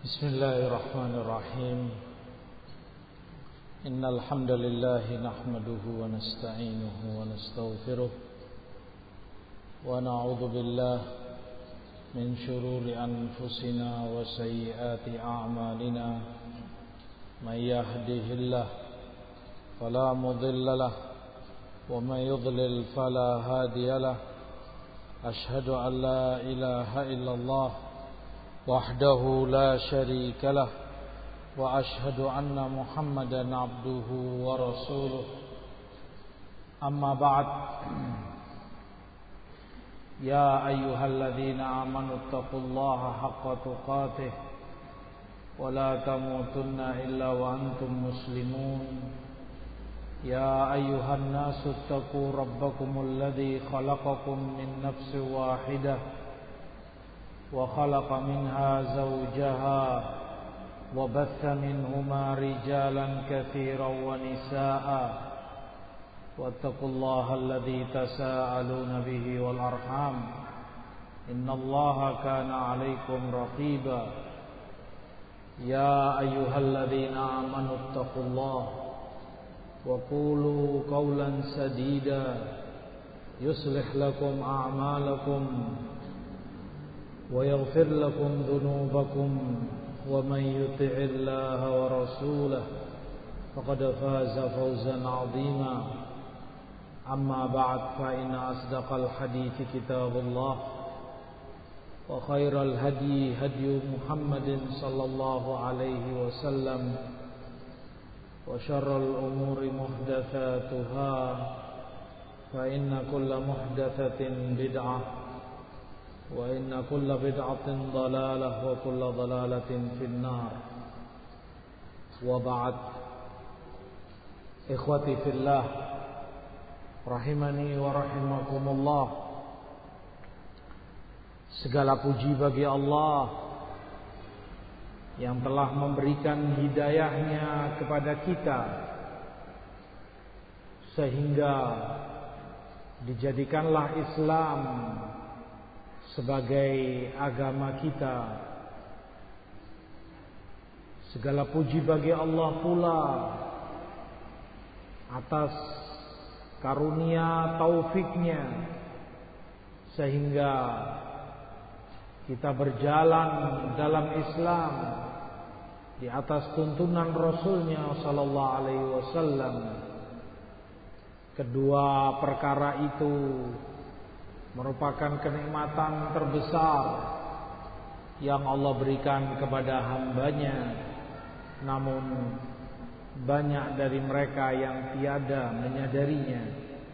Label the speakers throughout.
Speaker 1: بسم الله الرحمن الرحيم إن الحمد لله نحمده ونستعينه ونستغفره ونعوذ بالله من شرور أنفسنا وسيئات أعمالنا من يهده الله فلا مضل له ومن يضلل فلا هادي له أشهد أن لا إله إلا الله وحده لا شريك له وأشهد أن محمدا عبده ورسوله أما بعد يا أيها الذين آمنوا اتقوا الله حق تقاته ولا تموتن إلا وأنتم مسلمون يا أيها الناس اتقوا ربكم الذي خلقكم من نفس واحدة وخلق منها زوجها وبث منهما رجالا كثيرا ونساء واتقوا الله الذي تساءلون به والأرحام إن الله كان عليكم رقيبا يا أيها الذين آمنوا اتقوا الله وقولوا قولا سديدا يصلح لكم أعمالكم ويغفر لكم ذنوبكم ومن يطع الله ورسوله فقد فاز فوزا عظيما أما بعد فإن أصدق الحديث كتاب الله وخير الهدي هدي محمد صلى الله عليه وسلم وشر الأمور محدثاتها فإن كل محدثة بدعة وإن كل بدعة ضلالة وكل ضلالة في النار وبعد إخوتي في الله rahimani wa rahimakumullah. Segala puji bagi Allah yang telah memberikan hidayahnya kepada kita sehingga dijadikanlah Islam sebagai agama kita. Segala puji bagi Allah pula atas karunia taufiknya sehingga kita berjalan dalam Islam di atas tuntunan Rasulnya sallallahu alaihi wasallam. Kedua perkara itu merupakan kenikmatan terbesar yang Allah berikan kepada hambanya. Namun banyak dari mereka yang tiada menyadarinya.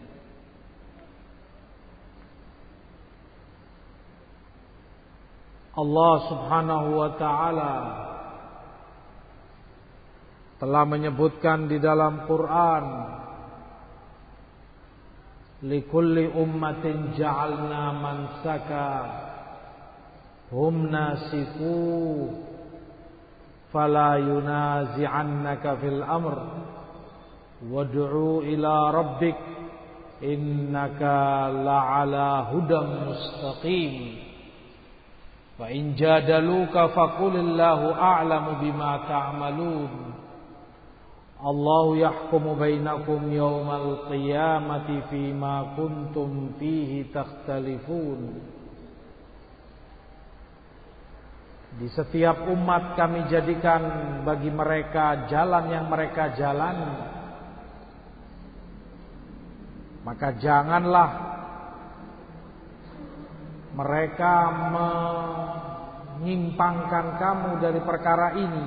Speaker 1: Allah subhanahu wa ta'ala telah menyebutkan di dalam Quran, likulli ummatin ja'alna mansaka hum nasiku fala yunazi'annaka fil amr wad'u ila rabbik innaka la'ala hudan mustaqim wa in jadaluka faqulillahu a'lamu bima ta'malun Allahu yahkumu bainakum yawmal qiyamati fima kuntum fihi takhtalifun. Di setiap umat kami jadikan bagi mereka jalan yang mereka jalani. Maka janganlah mereka menyimpangkan kamu dari perkara ini.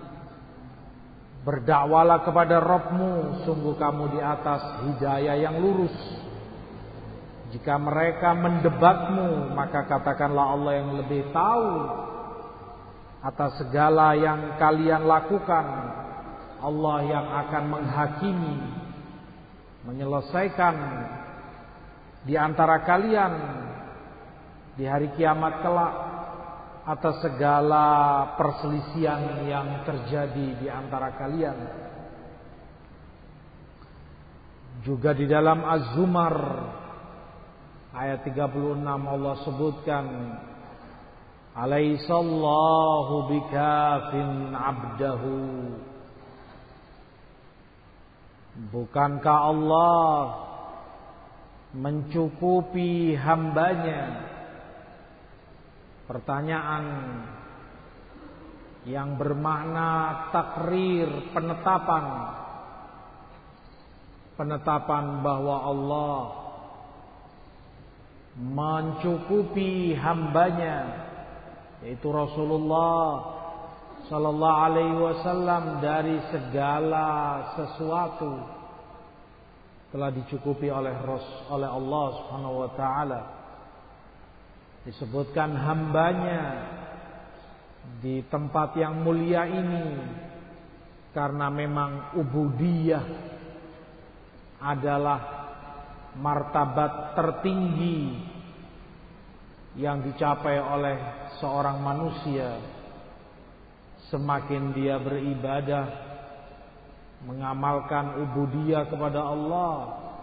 Speaker 1: Berdakwalah kepada Rabbmu, sungguh kamu di atas hidayah yang lurus. Jika mereka mendebatmu, maka katakanlah Allah yang lebih tahu atas segala yang kalian lakukan. Allah yang akan menghakimi, menyelesaikan di antara kalian di hari kiamat kelak atas segala perselisihan yang terjadi di antara kalian. Juga di dalam Az-Zumar ayat 36 Allah sebutkan Alaihissallahu bikafin abdahu. Bukankah Allah mencukupi hambanya? Pertanyaan yang bermakna takrir, penetapan bahwa Allah mencukupi hambanya, yaitu Rasulullah sallallahu alaihi wasallam, dari segala sesuatu telah dicukupi oleh Allah Subhanahu wa taala. Disebutkan hambanya di tempat yang mulia ini karena memang ubudiyah adalah martabat tertinggi yang dicapai oleh seorang manusia. Semakin dia beribadah, mengamalkan ubudiyah kepada Allah,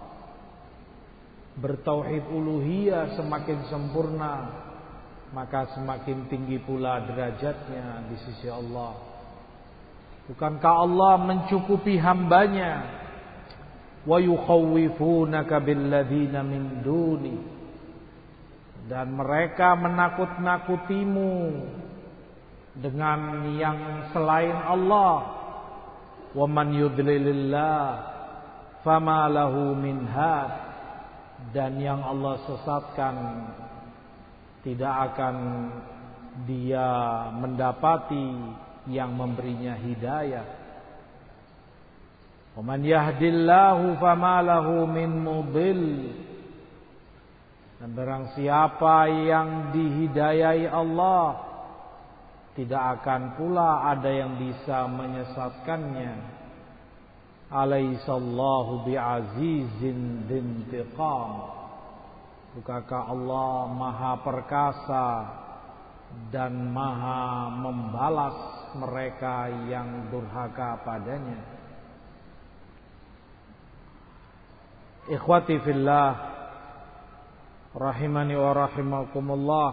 Speaker 1: bertauhid uluhiyah semakin sempurna, maka semakin tinggi pula derajatnya di sisi Allah. Bukankah Allah mencukupi hambanya? Wa yukhawwifunaka billadzina min duni. Dan mereka menakut-nakutimu dengan yang selain Allah. Wa man yudlilillah fama lahu min had. Dan yang Allah sesatkan tidak akan dia mendapati yang memberinya hidayah. Wa man yahdillahu fama lahu min mudil. Dan barang siapa yang dihidayai Allah, tidak akan pula ada yang bisa menyesatkannya. Alaihissallahu bi'azizin dintiqam. Bukankah Allah maha perkasa dan maha membalas mereka yang durhaka padanya. Ikhwati fillah, rahimani wa rahimakumullah.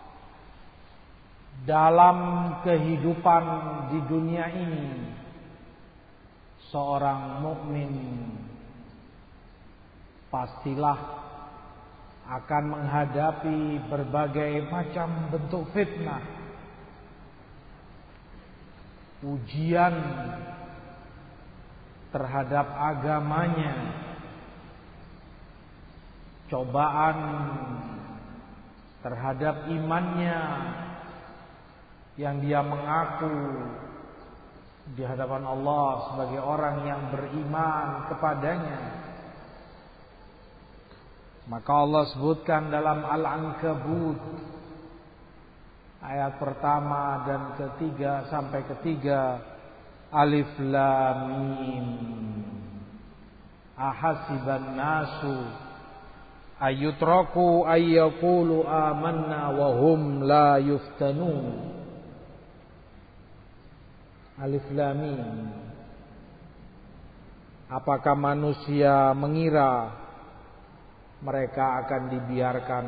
Speaker 1: Dalam kehidupan di dunia ini, seorang mukmin pastilah akan menghadapi berbagai macam bentuk fitnah, ujian terhadap agamanya, cobaan terhadap imannya yang dia mengaku di hadapan Allah sebagai orang yang beriman kepadanya. Maka Allah sebutkan dalam Al-Ankabut ayat pertama dan ketiga sampai ketiga, Alif Lam Mim. Ahasiban nasu ayyutraku ayyaqulu amanna wa hum la yuftanun. Alif Lam Mim. Apakah manusia mengira mereka akan dibiarkan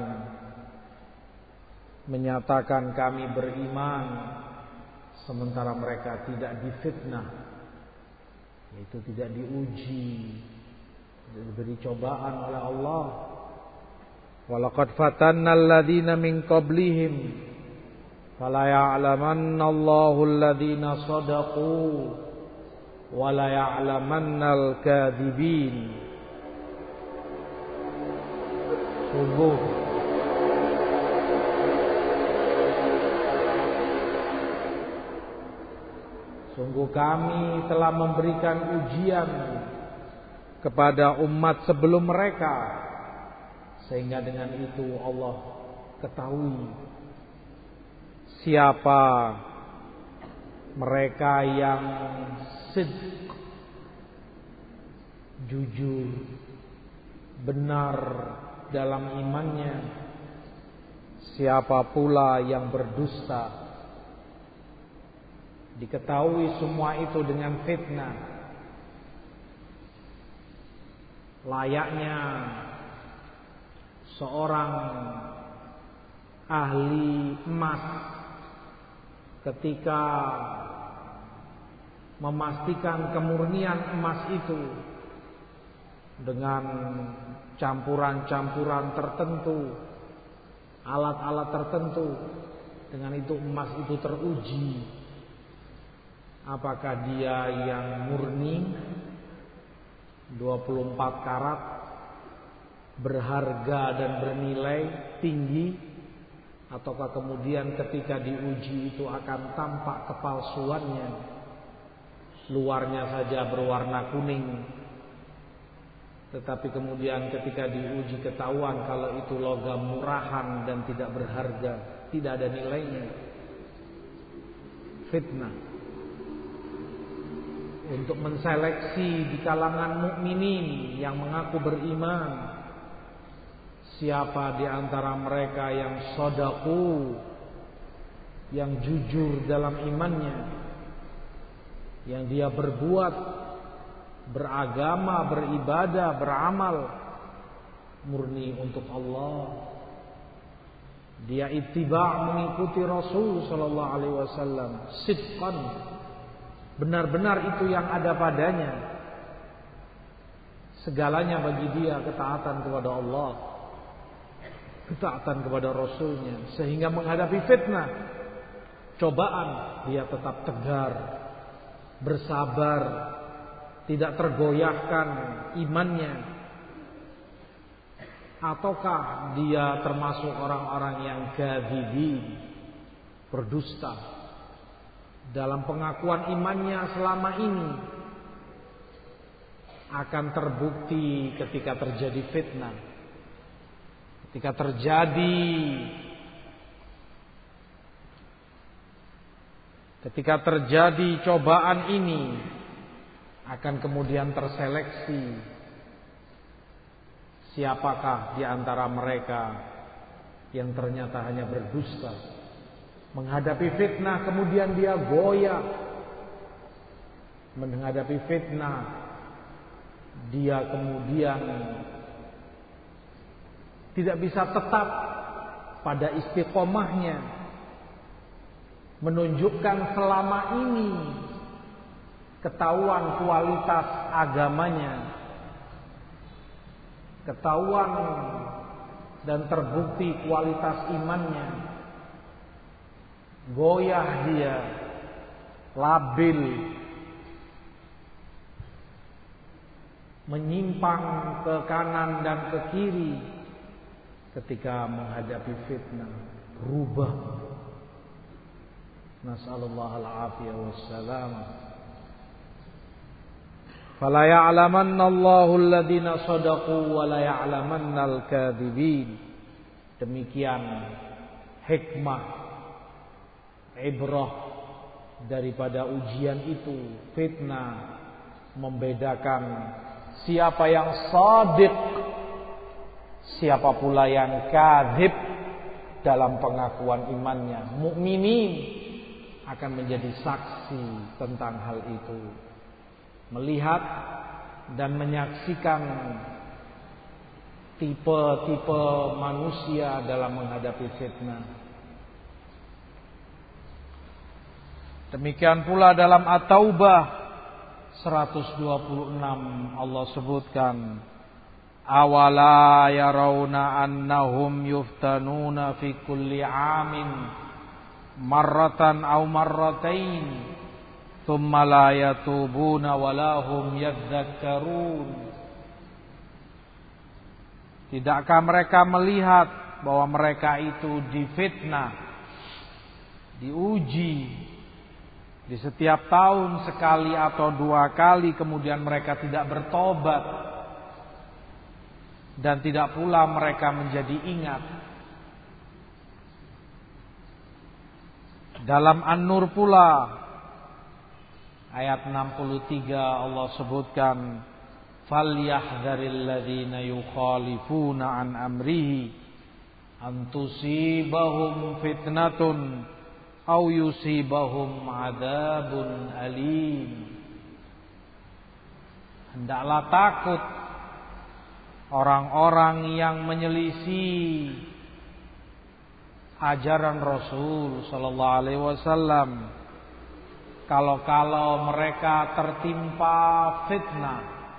Speaker 1: menyatakan kami beriman sementara mereka tidak difitnah, yaitu tidak diuji, diberi cobaan oleh Allah. Walaqad fatanna alladziina min qablihim fala ya'lamanna Allahu alladziina shadaqu wa la ya'lamannal kadzibin. Sungguh kami telah memberikan ujian kepada umat sebelum mereka, sehingga dengan itu Allah ketahui siapa mereka yang sidq, jujur, benar dalam imannya, siapa pula yang berdusta. Diketahui semua itu dengan fitnah. Layaknya seorang ahli emas ketika memastikan kemurnian emas itu dengan campuran-campuran tertentu, alat-alat tertentu, dengan itu emas itu teruji apakah dia yang murni 24 karat berharga dan bernilai tinggi, ataukah kemudian ketika diuji itu akan tampak kepalsuannya, luarnya saja berwarna kuning, tetapi kemudian ketika diuji ketahuan kalau itu logam murahan dan tidak berharga, tidak ada nilainya. Fitnah untuk menseleksi di kalangan mukminin yang mengaku beriman, siapa di antara mereka yang shadaku, yang jujur dalam imannya, yang dia berbuat, beragama, beribadah, beramal murni untuk Allah. Dia ittiba' mengikuti Rasul sallallahu alaihi wasallam, sidqan, benar-benar itu yang ada padanya. Segalanya bagi dia ketaatan kepada Allah, ketaatan kepada Rasulnya, sehingga menghadapi fitnah, cobaan, dia tetap tegar, bersabar, tidak tergoyahkan imannya. Ataukah dia termasuk orang-orang yang kadzibin, berdusta dalam pengakuan imannya selama ini, akan terbukti ketika terjadi fitnah, ketika terjadi cobaan ini, akan kemudian terseleksi siapakah di antara mereka yang ternyata hanya berdusta. Menghadapi fitnah kemudian dia goyah. Menghadapi fitnah dia kemudian tidak bisa tetap pada istiqomahnya, menunjukkan selama ini ketahuan kualitas agamanya, ketahuan dan terbukti kualitas imannya. Goyah dia, labil, menyimpang ke kanan dan ke kiri ketika menghadapi fitnah, berubah. Nas'alullah al-afiyah wassalam. Fala ya'lamanna Allahu alladhina shadaqu wa la ya'lamanna al-kadzibin. Demikian hikmah, ibrah daripada ujian itu, fitnah, membedakan siapa yang shadiq, siapa pula yang kadzib dalam pengakuan imannya. Mukminin akan menjadi saksi tentang hal itu, melihat dan menyaksikan tipe-tipe manusia dalam menghadapi fitnah. Demikian pula dalam At-Taubah 126 Allah sebutkan, awala yarawna annahum yuftanuna fi kulli amin marratan aw marratain thumma la yatubuna wa lahum yadhakkarun. Tidakkah mereka melihat bahwa mereka itu difitnah, diuji di setiap tahun sekali atau dua kali, kemudian mereka tidak bertobat dan tidak pula mereka menjadi ingat. Dalam An-Nur pula ayat 63 Allah sebutkan, falyahdharil ladzina yukhalifuna an amrihi an tusibahum fitnatun aw yusibahum adzabun alim. Hendaklah takut orang-orang yang menyelisih ajaran Rasul sallallahu alaihi wasallam. Kalau mereka tertimpa fitnah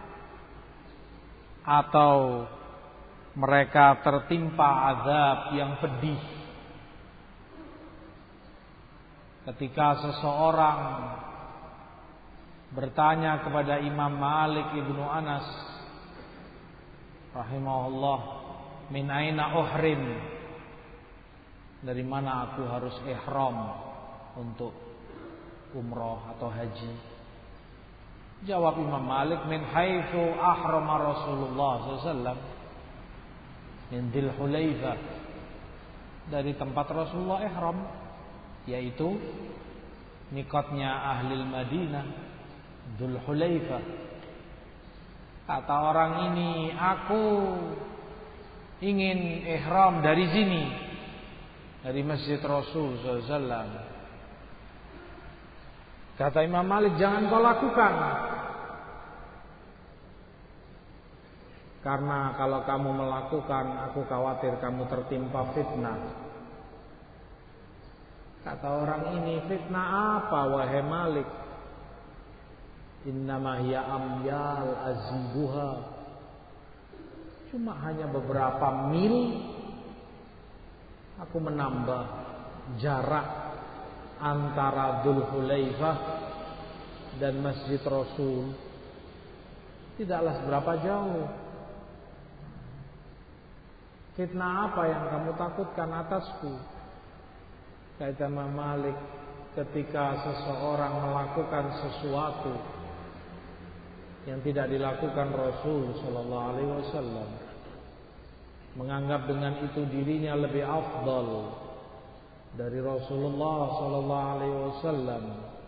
Speaker 1: atau mereka tertimpa azab yang pedih, ketika seseorang bertanya kepada Imam Malik ibnu Anas rahimahullah, min aina uhrim, dari mana aku harus ihram untuk umroh atau haji? Jawab Imam Malik, min haitsu ahrama Rasulullah SAW min Dzul Hulaifah, dari tempat Rasulullah ihram, yaitu mikotnya ahli Madinah, Dzul Hulaifah. Kata orang ini, aku ingin ihram dari sini, dari Masjid Rasul SAW. Kata Imam Malik, jangan kau lakukan, karena kalau kamu melakukan, aku khawatir kamu tertimpa fitnah. Kata orang ini, fitnah apa wahai Malik? Innama hiya amyal azibuha, cuma hanya beberapa mil aku menambah jarak antara Dzul Hulaifah dan Masjid Rasul, tidaklah seberapa jauh. Fitnah apa yang kamu takutkan atasku? Kata Imam Malik, ketika seseorang melakukan sesuatu yang tidak dilakukan Rasul sallallahu alaihi wasallam, menganggap dengan itu dirinya lebih afdal dari Rasulullah sallallahu alaihi wasallam,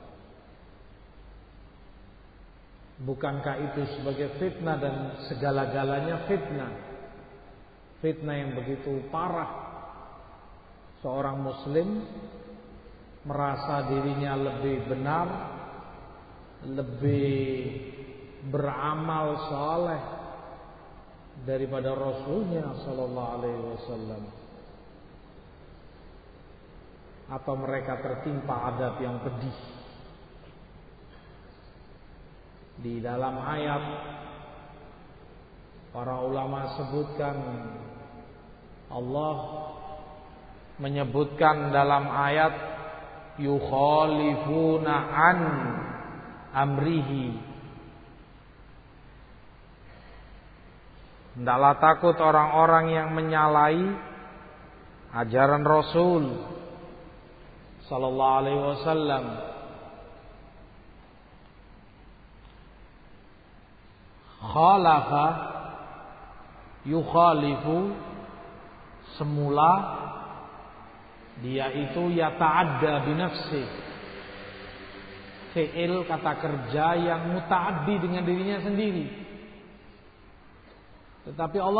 Speaker 1: bukankah itu sebagai fitnah dan segala-galanya fitnah? Fitnah yang begitu parah, seorang muslim merasa dirinya lebih benar, lebih beramal saleh daripada Rasulnya sallallahu alaihi wasallam. Atau mereka tertimpa adab yang pedih. Di dalam ayat, para ulama sebutkan, Allah menyebutkan dalam ayat, yukhalifuna an amrihi. Hendaklah takut orang-orang yang menyalahi ajaran Rasul sallallahu alaihi wasallam. Khalafa yukhalifu, semula dia itu yata'adda binafsi, fi'il kata kerja yang muta'addi dengan dirinya sendiri. Tetapi Allah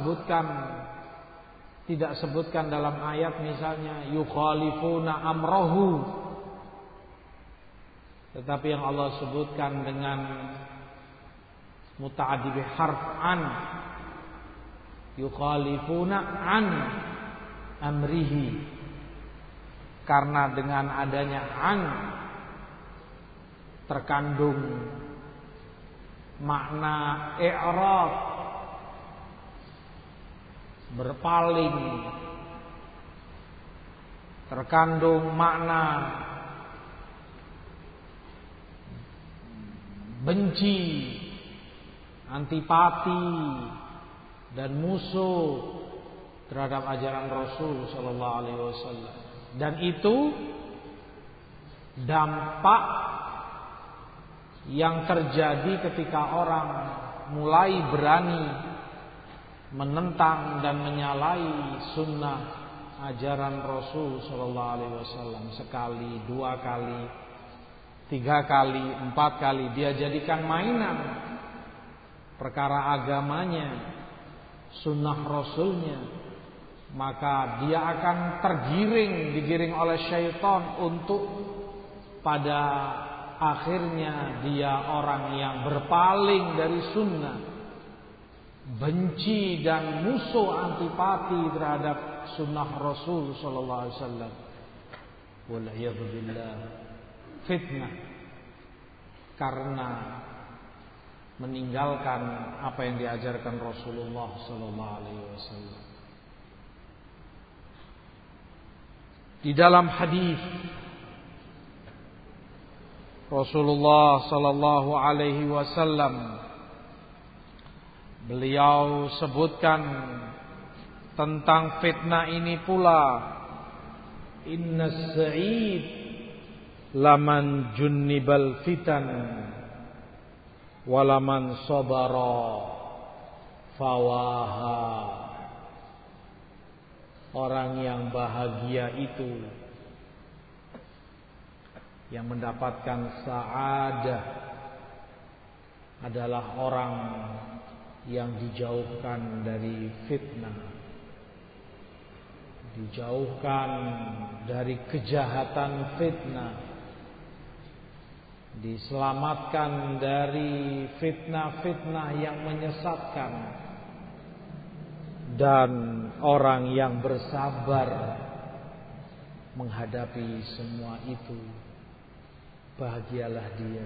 Speaker 1: tidak sebutkan dalam ayat misalnya yukhalifuna amrahu, tetapi yang Allah sebutkan dengan muta'addi bi harf an, yukhalifuna an amrihi, karena dengan adanya an terkandung makna i'rad, berpaling, terkandung makna benci, antipati dan musuh terhadap ajaran Rasul sallallahu alaihi wasallam. Dan itu dampak yang terjadi ketika orang mulai berani menentang dan menyalahi sunnah ajaran Rasul sallallahu alaihi wasallam. Sekali, dua kali, tiga kali, empat kali dia jadikan mainan perkara agamanya, sunnah Rasulnya, maka dia akan digiring oleh syaitan untuk pada akhirnya dia orang yang berpaling dari sunnah, benci dan musuh antipati terhadap sunnah Rasul sallallahu alaihi wasallam. Wal'iyadzubillah. Fitnah karena meninggalkan apa yang diajarkan Rasulullah sallallahu alaihi wasallam. Di dalam hadis Rasulullah sallallahu alaihi wasallam, beliau sebutkan tentang fitnah ini pula, innas sa'id laman junnibal fitan walaman sabara fawaha. Orang yang bahagia itu, yang mendapatkan sa'adah, adalah orang yang dijauhkan dari fitnah, dijauhkan dari kejahatan fitnah, diselamatkan dari fitnah-fitnah yang menyesatkan, dan orang yang bersabar menghadapi semua itu, bahagialah dia.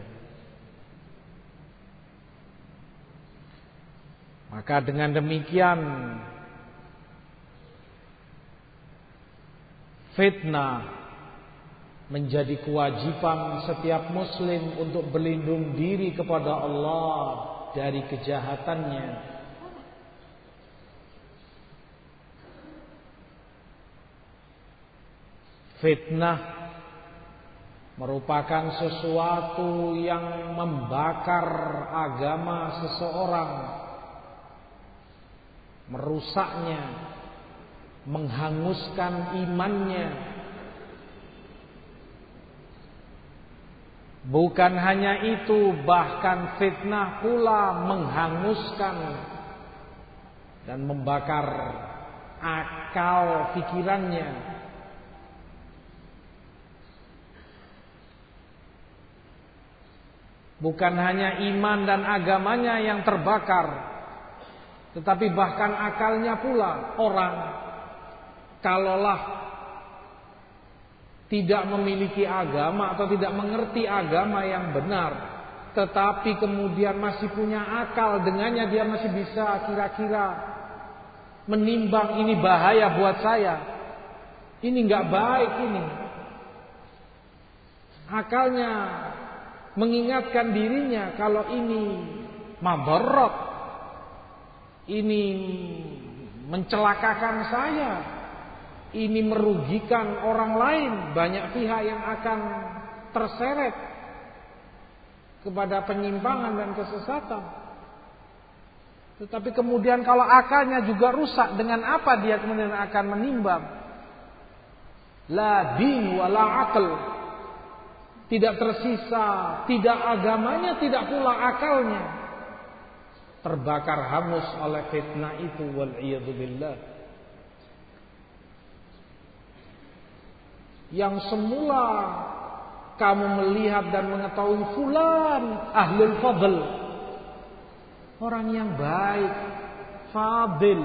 Speaker 1: Maka dengan demikian fitnah menjadi kewajiban setiap muslim untuk berlindung diri kepada Allah dari kejahatannya. Fitnah merupakan sesuatu yang membakar agama seseorang, merusaknya, menghanguskan imannya. Bukan hanya itu, bahkan fitnah pula menghanguskan dan membakar akal pikirannya. Bukan hanya iman dan agamanya yang terbakar, tetapi bahkan akalnya pula. Orang kalaulah tidak memiliki agama atau tidak mengerti agama yang benar, tetapi kemudian masih punya akal, dengannya dia masih bisa kira-kira menimbang, ini bahaya buat saya, ini nggak baik, ini akalnya mengingatkan dirinya kalau ini madarrat, ini mencelakakan saya, ini merugikan orang lain. Banyak pihak yang akan terseret kepada penyimpangan dan kesesatan. Tetapi kemudian kalau akalnya juga rusak, dengan apa dia kemudian akan menimbang? La din wa la aql. Tidak tersisa, tidak agamanya, tidak pula akalnya. Terbakar hangus oleh fitnah itu, wal'iyadzubillah. Yang semula kamu melihat dan mengetahui fulan ahlul fadl, orang yang baik, fadil.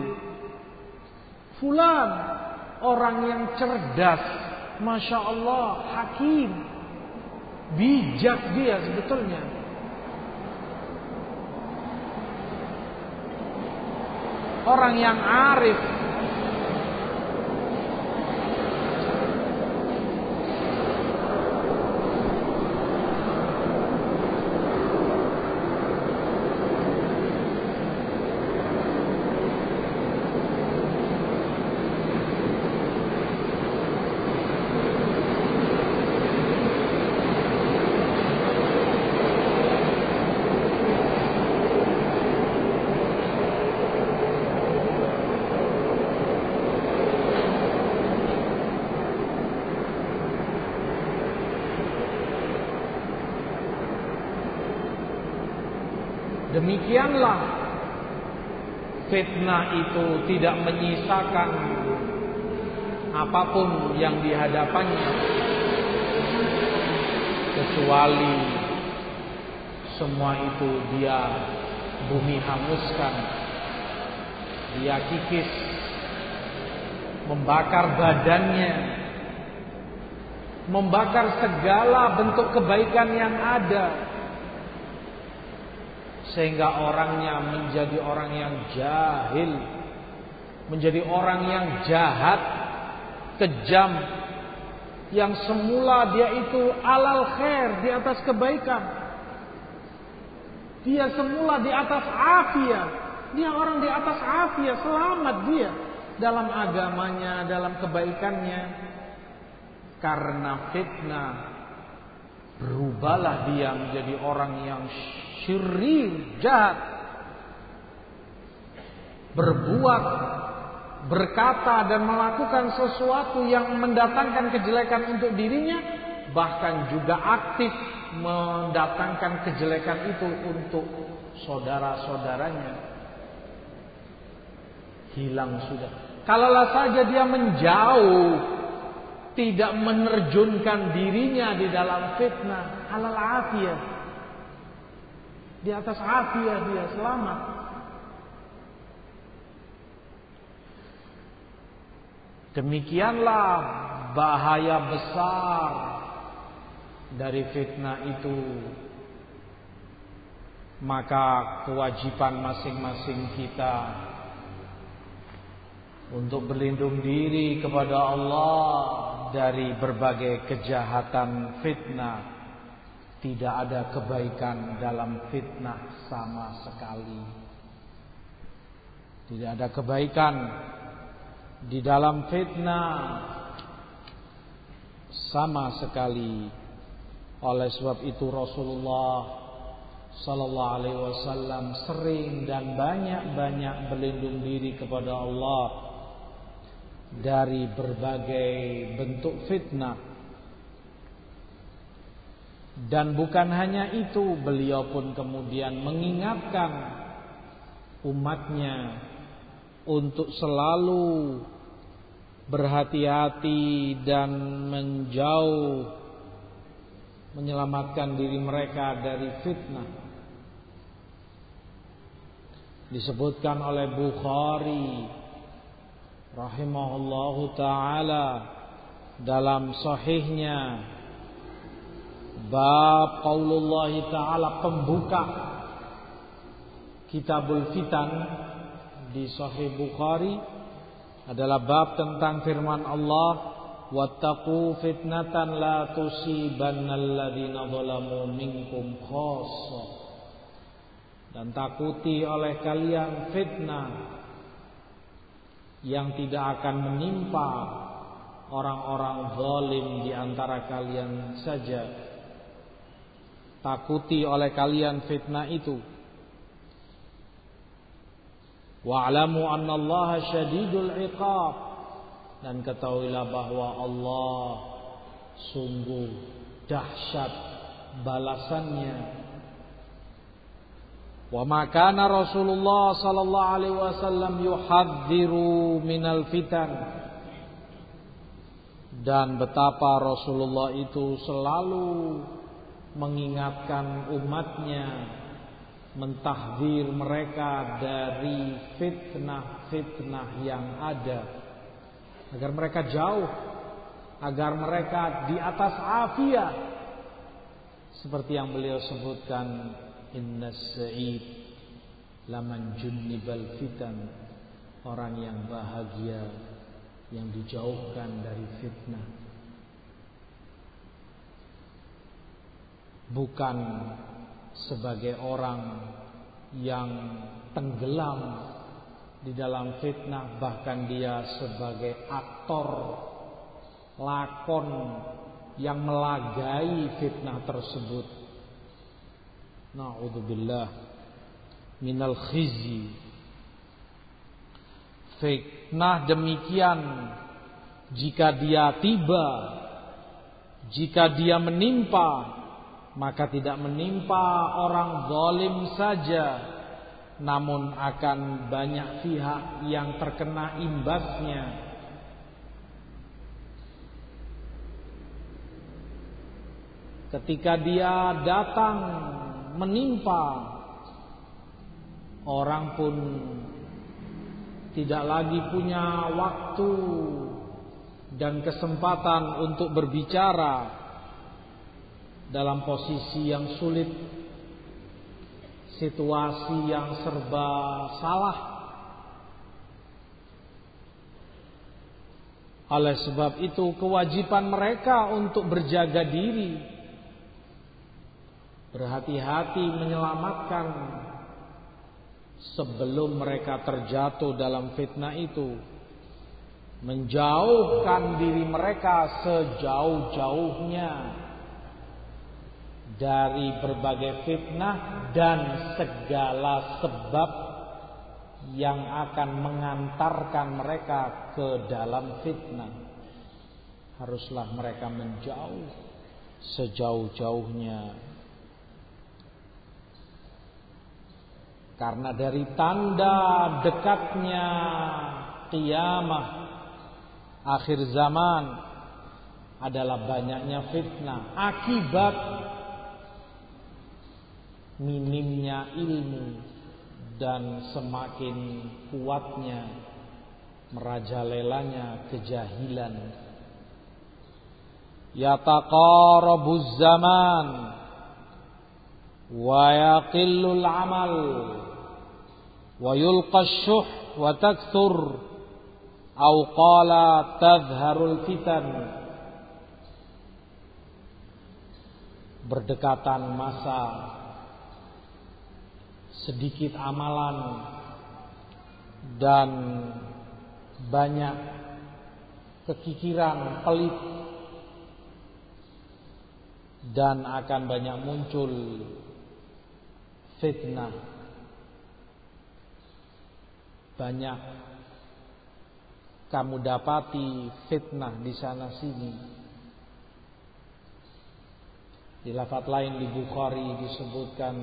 Speaker 1: Fulan orang yang cerdas, masya Allah, hakim, bijak dia sebetulnya. Orang yang arif. Demikianlah fitnah itu tidak menyisakan apapun yang dihadapannya, kecuali semua itu dia bumi hanguskan, dia kikis, membakar badannya, membakar segala bentuk kebaikan yang ada, sehingga orangnya menjadi orang yang jahil, menjadi orang yang jahat, kejam, yang semula dia itu alal khair, di atas kebaikan, dia semula di atas afiat, dia orang di atas afiat, selamat dia dalam agamanya, dalam kebaikannya. Karena fitnah, berubahlah dia menjadi orang yang syirir, jahat, berbuat, berkata dan melakukan sesuatu yang mendatangkan kejelekan untuk dirinya, bahkan juga aktif mendatangkan kejelekan itu untuk saudara-saudaranya. Hilang sudah. Kalaulah saja dia menjauh, tidak menerjunkan dirinya di dalam fitnah, alal afiyah, di atas afiyah dia selamat. Demikianlah bahaya besar dari fitnah itu. Maka kewajiban masing-masing kita untuk berlindung diri kepada Allah dari berbagai kejahatan fitnah. Tidak ada kebaikan dalam fitnah sama sekali. Tidak ada kebaikan di dalam fitnah sama sekali. Oleh sebab itu Rasulullah sallallahu alaihi wasallam sering dan banyak berlindung diri kepada Allah dari berbagai bentuk fitnah. Dan bukan hanya itu, beliau pun kemudian mengingatkan umatnya untuk selalu berhati-hati dan menjauh, menyelamatkan diri mereka dari fitnah. Disebutkan oleh Bukhari rahimahullahu ta'ala dalam sahihnya, bab qaulullah ta'ala, pembuka Kitabul Fitan di Sahih Bukhari adalah bab tentang firman Allah, wattaqu fitnatan la tusibannal ladzina zalamu minkum khassah, dan takuti oleh kalian fitnah yang tidak akan menimpa orang-orang zalim di antara kalian saja. Takuti oleh kalian fitnah itu. Wa'lamu annallaha syadidul iqab, dan ketahuilah bahwa Allah sungguh dahsyat balasannya. Wa ma kana Rasulullah sallallahu alaihi wasallam yuhadziru minal fitan, dan betapa Rasulullah itu selalu mengingatkan umatnya, mentahdzir mereka dari fitnah-fitnah yang ada, agar mereka jauh, agar mereka di atas afiat, seperti yang beliau sebutkan, innas sa'id laman junnibal fitan, orang yang bahagia yang dijauhkan dari fitnah. Bukan sebagai orang yang tenggelam di dalam fitnah, bahkan dia sebagai aktor lakon yang melagai fitnah tersebut. Na'udzubillah minal khizi. Fitnah demikian, jika dia tiba, jika dia menimpa, maka tidak menimpa orang zalim saja, namun akan banyak pihak yang terkena imbasnya. Ketika dia datang menimpa, orang pun tidak lagi punya waktu dan kesempatan untuk berbicara dalam posisi yang sulit, situasi yang serba salah. Oleh sebab itu kewajiban mereka untuk berjaga diri, berhati-hati menyelamatkan sebelum mereka terjatuh dalam fitnah itu, menjauhkan diri mereka sejauh-jauhnya dari berbagai fitnah dan segala sebab yang akan mengantarkan mereka ke dalam fitnah. Haruslah mereka menjauh sejauh-jauhnya. Karena dari tanda dekatnya qiyamah, akhir zaman, adalah banyaknya fitnah akibat minimnya ilmu dan semakin kuatnya merajalelanya kejahilan. Yataqarabuz zaman wa yaqillul amal wa yulqash syuh wa takthur au qala tadhharul fitan. Berdekatan masa, sedikit amalan dan banyak kekikiran, pelit, dan akan banyak muncul fitnah. Banyak kamu dapati fitnah di sana sini. Di lafaz lain di Bukhari disebutkan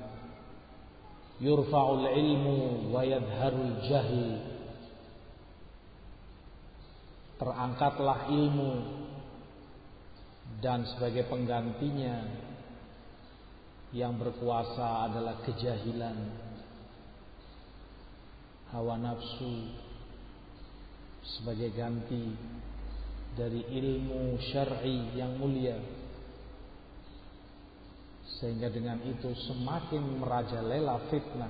Speaker 1: yurfa'ul ilmu wa yadharul jahil. Terangkatlah ilmu dan sebagai penggantinya yang berkuasa adalah kejahilan, hawa nafsu sebagai ganti dari ilmu syar'i yang mulia. Sehingga dengan itu semakin merajalela fitnah.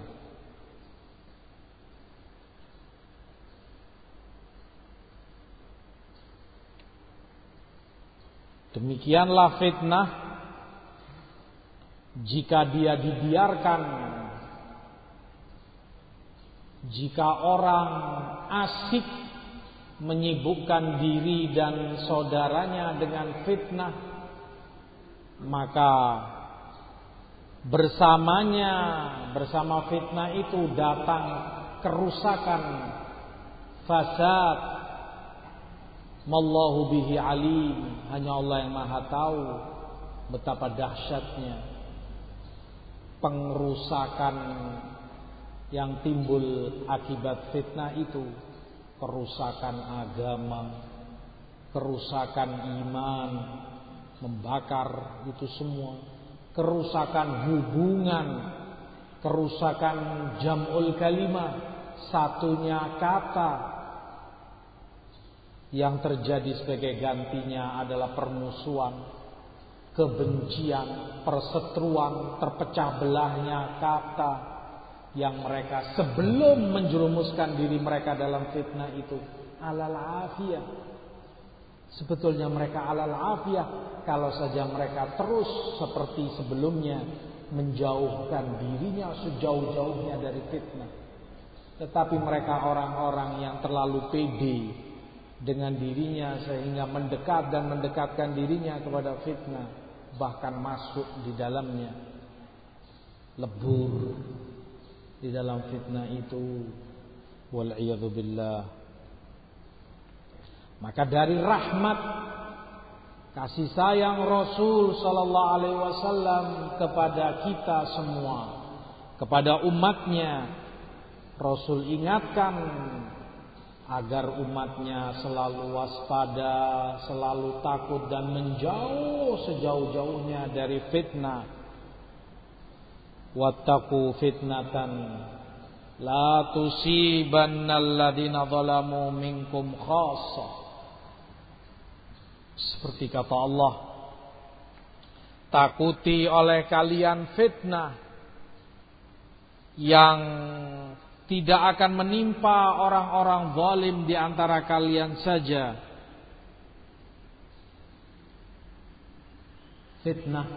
Speaker 1: Demikianlah fitnah jika dia dibiarkan, jika orang asik menyibukkan diri dan saudaranya dengan fitnah, maka bersama fitnah itu datang kerusakan, fasad. Mallahu bihi alim. Hanya Allah yang maha tahu betapa dahsyatnya pengrusakan yang timbul akibat fitnah itu. Kerusakan agama, kerusakan iman, membakar itu semua, kerusakan hubungan, kerusakan jam'ul kalimah, satunya kata. Yang terjadi sebagai gantinya adalah permusuhan, kebencian, perseteruan, terpecah belahnya kata yang mereka sebelum menjerumuskan diri mereka dalam fitnah itu alal afiyah. Sebetulnya mereka alal afiyah kalau saja mereka terus seperti sebelumnya menjauhkan dirinya sejauh-jauhnya dari fitnah. Tetapi mereka orang-orang yang terlalu pede dengan dirinya sehingga mendekat dan mendekatkan dirinya kepada fitnah, bahkan masuk di dalamnya, lebur di dalam fitnah itu, wal'iyadzu billah. Maka dari rahmat kasih sayang Rasul sallallahu alaihi wasallam kepada kita semua, kepada umatnya, Rasul ingatkan agar umatnya selalu waspada, selalu takut dan menjauh sejauh-jauhnya dari fitnah. Wattaqu fitnatan La tusibannal ladzina zalamu minkum khassah. Seperti kata Allah, takuti oleh kalian fitnah yang tidak akan menimpa orang-orang zalim di antara kalian saja. Fitnah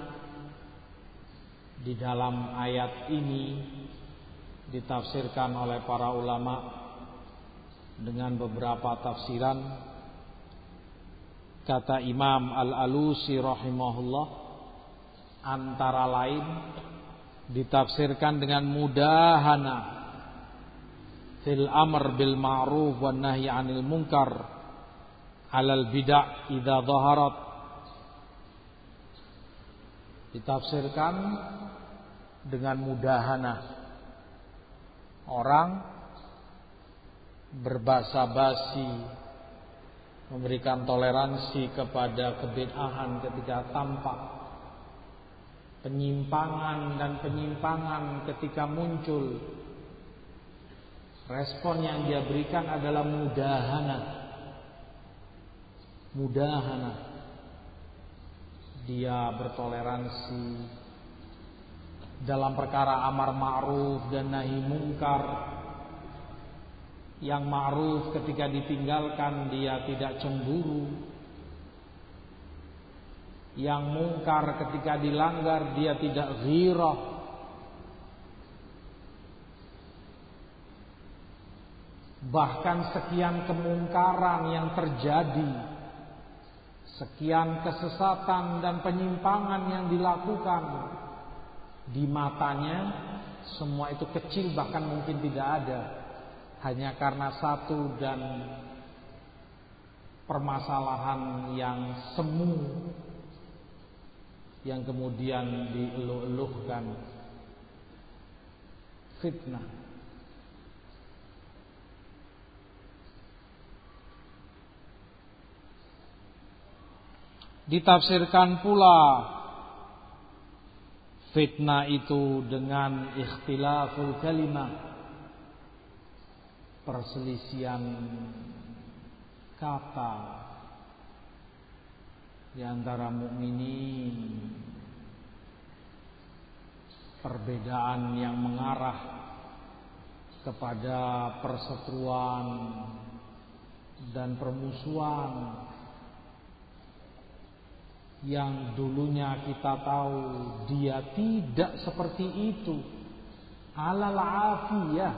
Speaker 1: di dalam ayat ini ditafsirkan oleh para ulama dengan beberapa tafsiran. Kata Imam Al-Alusi rahimahullah, antara lain ditafsirkan dengan mudahana fil amr bil ma'ruf wan nahyi 'anil munkar 'alal bid'ah idza dhaharat. Ditafsirkan dengan mudahana, orang berbasa-basi, memberikan toleransi kepada kebid'ahan ketika tampak, penyimpangan dan penyimpangan ketika muncul. Respon yang dia berikan adalah mudahana. Mudahana. Dia bertoleransi dalam perkara amar ma'ruf dan nahi mungkar. Yang ma'ruf ketika ditinggalkan dia tidak cemburu. Yang mungkar ketika dilanggar dia tidak ghirah. Bahkan sekian kemungkaran yang terjadi, sekian kesesatan dan penyimpangan yang dilakukan, di matanya semua itu kecil, bahkan mungkin tidak ada, hanya karena satu dan permasalahan yang semu yang kemudian dieluh-eluhkan. Fitnah. Ditafsirkan pula fitnah itu dengan ikhtilaful kalimah, perselisihan kata di antara mukminin, perbedaan yang mengarah kepada perseteruan dan permusuhan. Yang dulunya kita tahu dia tidak seperti itu, alal afiyah,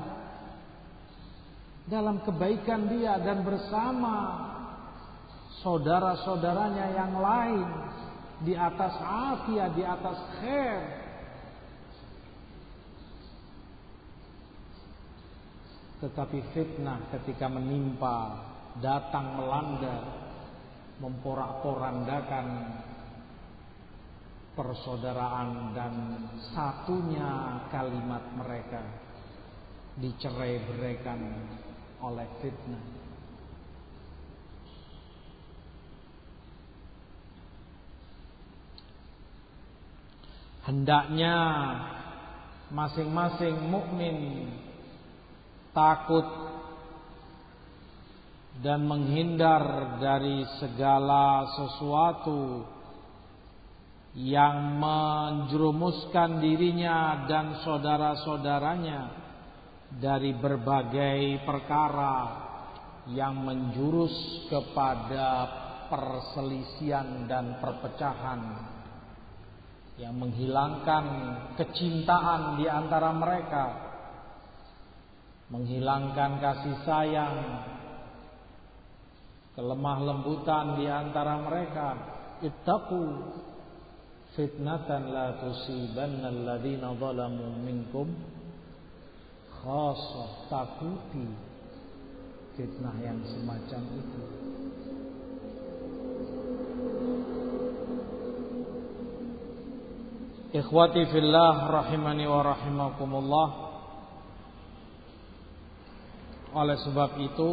Speaker 1: dalam kebaikan dia dan bersama saudara-saudaranya yang lain di atas afiyah, di atas khair. Tetapi fitnah ketika menimpa, datang melanda, memporak-porandakan persaudaraan, dan satunya kalimat mereka dicerai-beraikan oleh fitnah. Hendaknya masing-masing mukmin takut dan menghindar dari segala sesuatu yang menjerumuskan dirinya dan saudara-saudaranya dari berbagai perkara yang menjurus kepada perselisihan dan perpecahan, yang menghilangkan kecintaan di antara mereka, menghilangkan kasih sayang, kelemah lembutan di antara mereka. Ittaqu fitnatan la tusibanna alladzina zalamu minkum khassah. Takuti fitnah yang semacam itu. Ikhwati fillah rahimani wa rahimakumullah. Oleh sebab itu,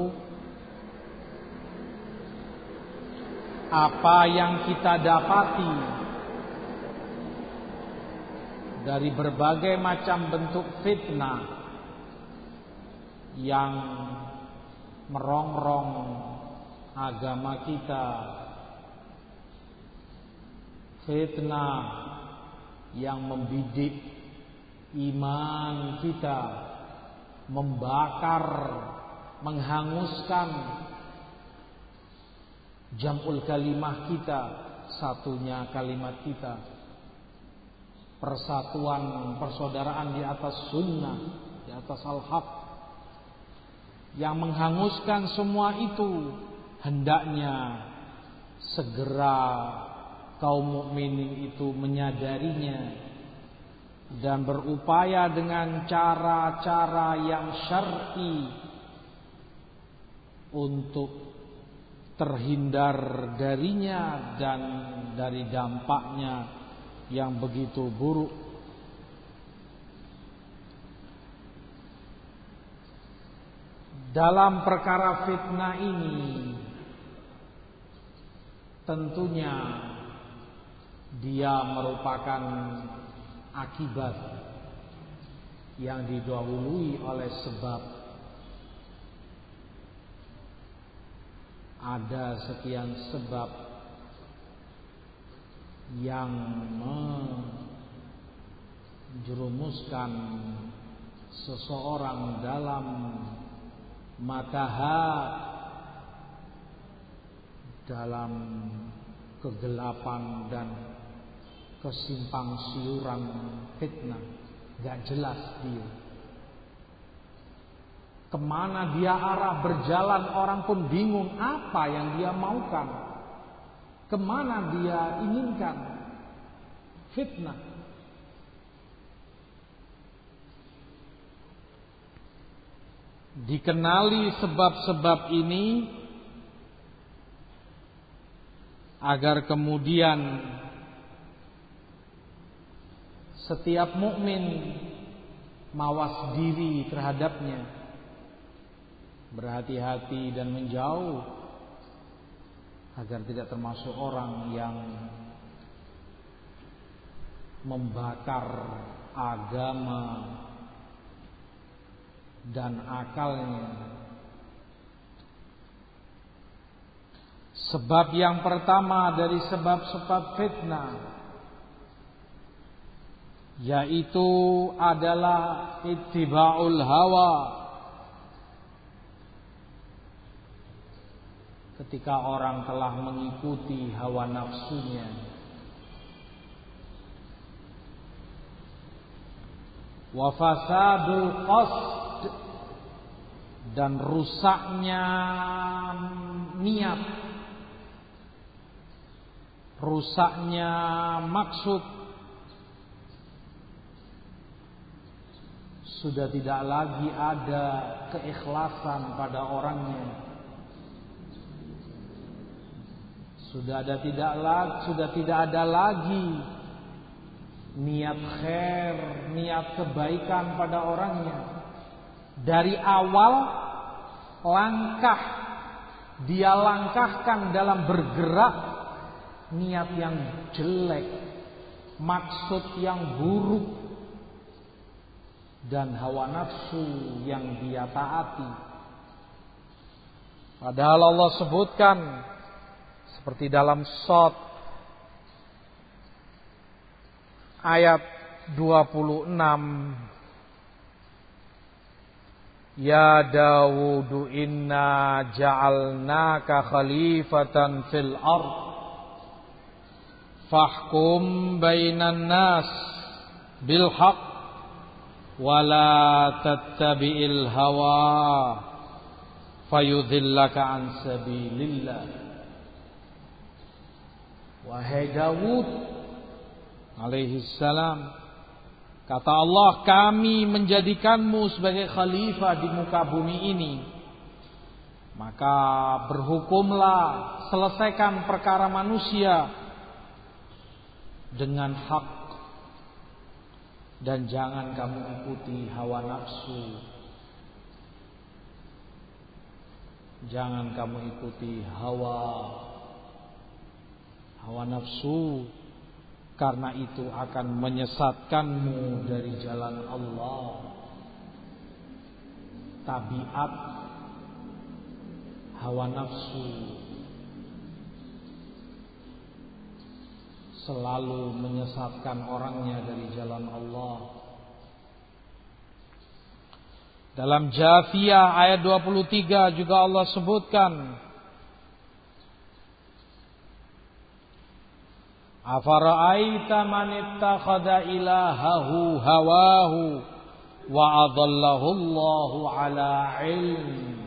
Speaker 1: apa yang kita dapati dari berbagai macam bentuk fitnah yang merongrong agama kita, fitnah yang membidik iman kita, membakar, menghanguskan jam'ul kalimah kita, satunya kalimat kita, persatuan persaudaraan di atas sunnah, di atas al-haq, yang menghanguskan semua itu. Hendaknya segera kaum mukminin itu menyadarinya dan berupaya dengan cara-cara yang syar'i untuk terhindar darinya dan dari dampaknya yang begitu buruk. Dalam perkara fitnah ini tentunya dia merupakan akibat yang didahului oleh sebab. Ada sekian sebab yang menjerumuskan seseorang dalam matahat, dalam kegelapan dan kesimpang siuran fitnah. Gak jelas dia kemana dia arah berjalan, orang pun bingung apa yang dia maukan, kemana dia inginkan. Fitnah. Dikenali sebab-sebab ini agar kemudian setiap mukmin mawas diri terhadapnya, berhati-hati dan menjauh agar tidak termasuk orang yang membakar agama dan akalnya. Sebab yang pertama dari sebab-sebab fitnah yaitu adalah ittiba'ul hawa. Ketika orang telah mengikuti hawa nafsunya, wa fasadul qasd, dan rusaknya niat, rusaknya maksud. Sudah tidak lagi ada keikhlasan pada orangnya. Sudah tidak ada lagi niat khair, niat kebaikan pada orangnya. Dari awal langkah dia langkahkan dalam bergerak, niat yang jelek, maksud yang buruk, dan hawa nafsu yang dia taati. Padahal Allah sebutkan seperti dalam Shad ayat 26, Ya Dawud inna ja'alnaka khalifatan fil ard fahkum bainan nas bil haqq wa la tattabi'il hawa fayudhillaka an sabilillah. Wahai Dawud alaihi salam, kata Allah, kami menjadikanmu sebagai khalifah di muka bumi ini. Maka berhukumlah, selesaikan perkara manusia dengan hak, dan jangan kamu ikuti hawa nafsu. Jangan kamu ikuti hawa nafsu, karena itu akan menyesatkanmu dari jalan Allah. tabiat hawa nafsu selalu menyesatkan orangnya dari jalan Allah. Dalam Jathiyah ayat 23 juga Allah sebutkan, afara'aita man ittakhadha ilahahu hawahu wa adallahu Allahu ala ilm.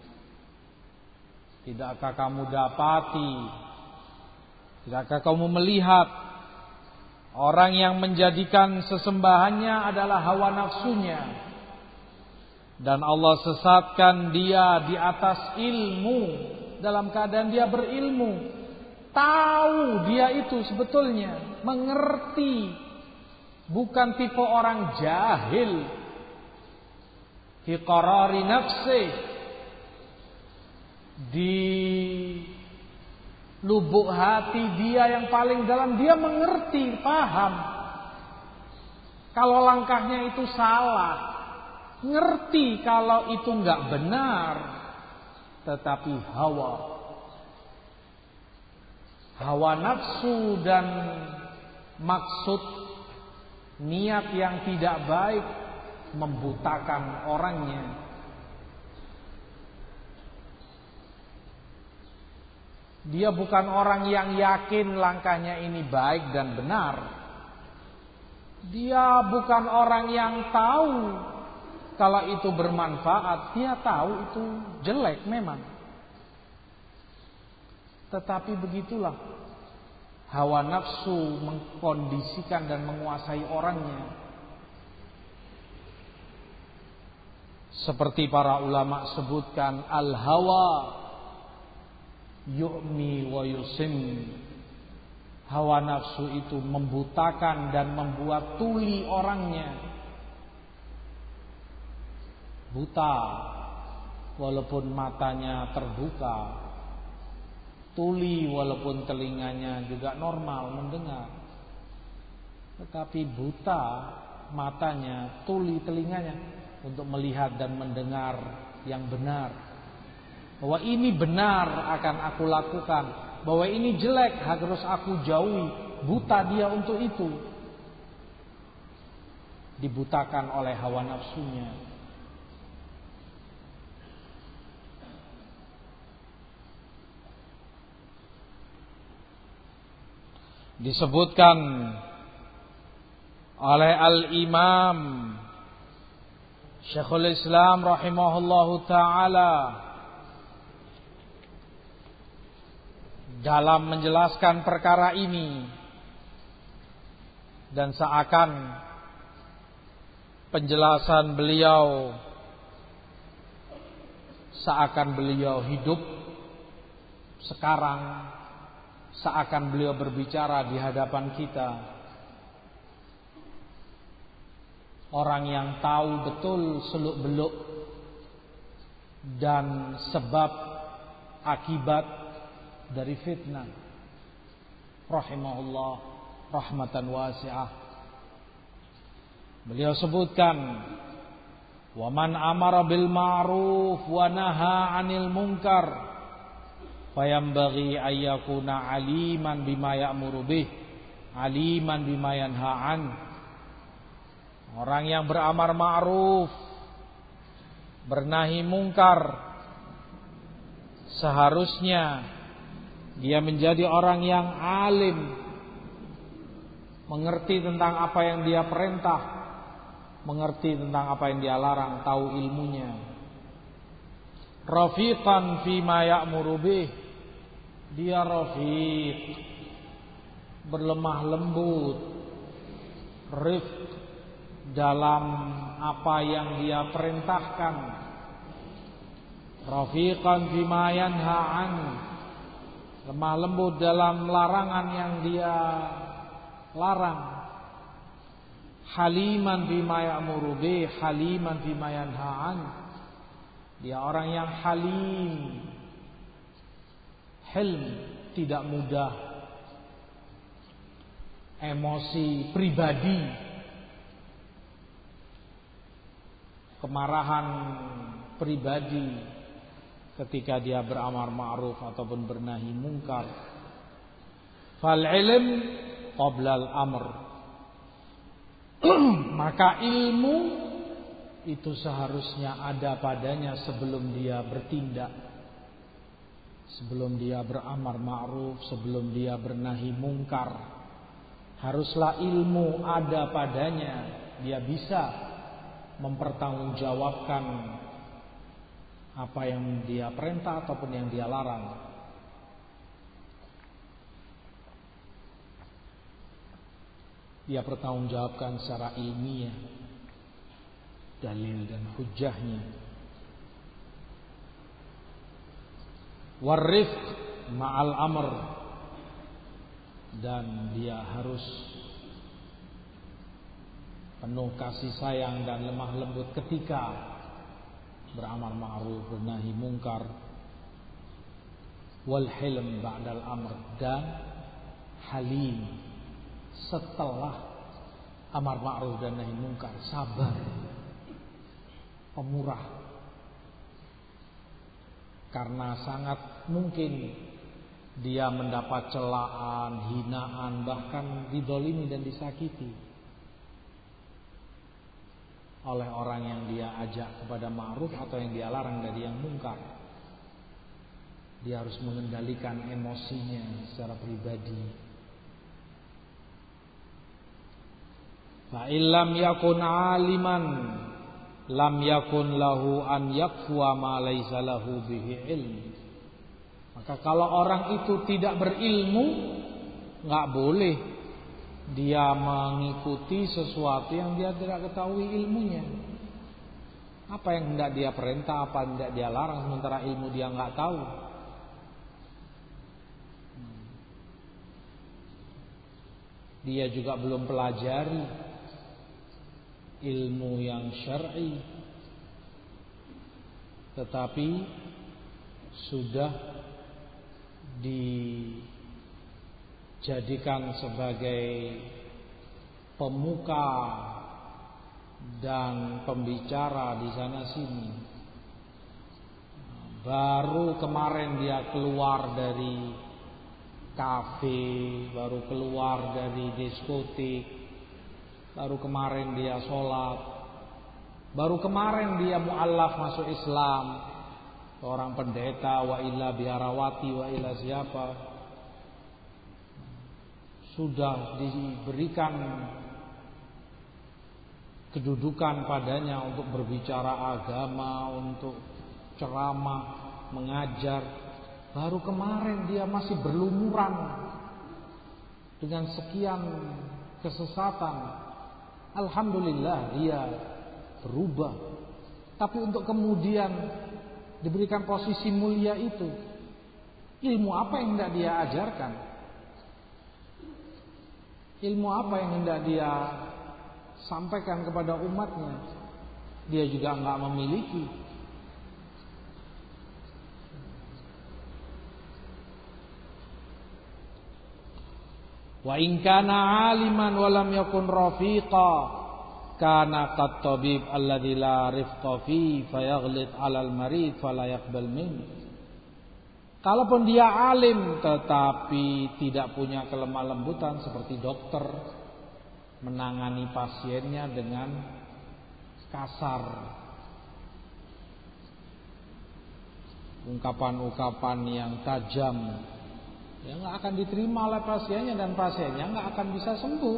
Speaker 1: Tidakkah kamu dapati, tidakkah kamu melihat orang yang menjadikan sesembahannya adalah hawa nafsunya, dan Allah sesatkan dia di atas ilmu, dalam keadaan dia berilmu, tahu dia itu sebetulnya, mengerti, bukan tipe orang jahil, fi qarari nafsi, di lubuk hati dia yang paling dalam, dia mengerti, paham kalau langkahnya itu salah, ngerti kalau itu enggak benar, tetapi hawa nafsu dan maksud niat yang tidak baik membutakan orangnya. Dia bukan orang yang yakin langkahnya ini baik dan benar. Dia bukan orang yang tahu kalau itu bermanfaat. Dia tahu itu jelek memang. Tetapi begitulah hawa nafsu mengkondisikan dan menguasai orangnya. Seperti para ulama sebutkan, al-hawa yu'mi wa yusim. Hawa nafsu itu membutakan dan membuat tuli orangnya. Buta walaupun matanya terbuka, tuli walaupun telinganya juga normal mendengar, tetapi buta matanya, tuli telinganya untuk melihat dan mendengar yang benar. Bahwa ini benar akan aku lakukan, bahwa ini jelek harus aku jauhi. Buta dia untuk itu, dibutakan oleh hawa nafsunya. Disebutkan oleh Al-Imam Syekhul Islam rahimahullahu ta'ala dalam menjelaskan perkara ini, dan seakan penjelasan beliau hidup sekarang, seakan beliau berbicara di hadapan kita, orang yang tahu betul seluk-beluk dan sebab akibat dari fitnah. Rahimahullah rahmatan wasi'ah. Beliau sebutkan, wa man amara bil ma'ruf wa naha 'anil munkar fayambaghi ayyakuna aliman bima ya'muru bih, aliman bima yanha 'an. Orang yang beramar ma'ruf, bernahi mungkar, seharusnya dia menjadi orang yang alim, mengerti tentang apa yang dia perintah, mengerti tentang apa yang dia larang, tahu ilmunya. Rafiqan fima ya'muru bih, dia rafiq, berlemah lembut, rifq dalam apa yang dia perintahkan. Rafiqan fima yanha an, lemah lembut dalam larangan yang dia larang. Haliman bima ya'muru bih, haliman bima yanha an, dia orang yang halim, hilm, tidak mudah emosi pribadi, kemarahan pribadi ketika dia beramar ma'ruf ataupun bernahi mungkar. Fal ilm qabla al-amr. Maka ilmu itu seharusnya ada padanya sebelum dia bertindak, sebelum dia beramar ma'ruf, sebelum dia bernahi mungkar. Haruslah ilmu ada padanya, dia bisa mempertanggungjawabkan apa yang dia perintah ataupun yang dia larang. Dia pertanggungjawabkan secara ilmiah, dalil dan hujahnya. Warifq ma'al amr, dan dia harus penuh kasih sayang dan lemah lembut ketika beramar ma'ruf, bernahi mungkar. Wal hilm ba'dal amr, dan halim setelah amar ma'ruf dan nahi mungkar, sabar, pemurah. Karena sangat mungkin dia mendapat celaan, hinaan, bahkan didolimi dan disakiti oleh orang yang dia ajak kepada ma'ruf atau yang dia larang dari yang mungkar. Dia harus mengendalikan emosinya secara pribadi. Fa illam yakun aliman lam yakun lahu an yakfa ma laisa lahu bihi ilm. Maka kalau orang itu tidak berilmu, enggak boleh dia mengikuti sesuatu yang dia tidak ketahui ilmunya. Apa yang hendak dia perintah, apa yang hendak dia larang, sementara ilmu dia enggak tahu. Dia juga belum pelajari ilmu yang syar'i, tetapi sudah dijadikan sebagai pemuka dan pembicara di sana sini. Baru kemarin dia keluar dari kafe, baru keluar dari diskotik, baru kemarin dia sholat, baru kemarin dia mu'allaf masuk Islam, seorang pendeta, wa illa biarawati, wa illa siapa, sudah diberikan kedudukan padanya untuk berbicara agama, untuk ceramah, mengajar. Baru kemarin dia masih berlumuran dengan sekian kesesatan. Alhamdulillah dia berubah. Tapi untuk kemudian diberikan posisi mulia itu, ilmu apa yang hendak dia ajarkan? Ilmu apa yang hendak dia sampaikan kepada umatnya? Dia juga enggak memiliki. Wa in kana aliman wa lam yakun rafiqa kana qat tabib alladzi la rifqa fi fayaghlit 'alal marid fala yaqbal min. Kalaupun dia alim tetapi tidak punya kelemah lembutan seperti dokter, menangani pasiennya dengan kasar, ungkapan-ungkapan yang tajam, ya nggak akan diterima oleh pasiennya dan pasiennya nggak akan bisa sembuh.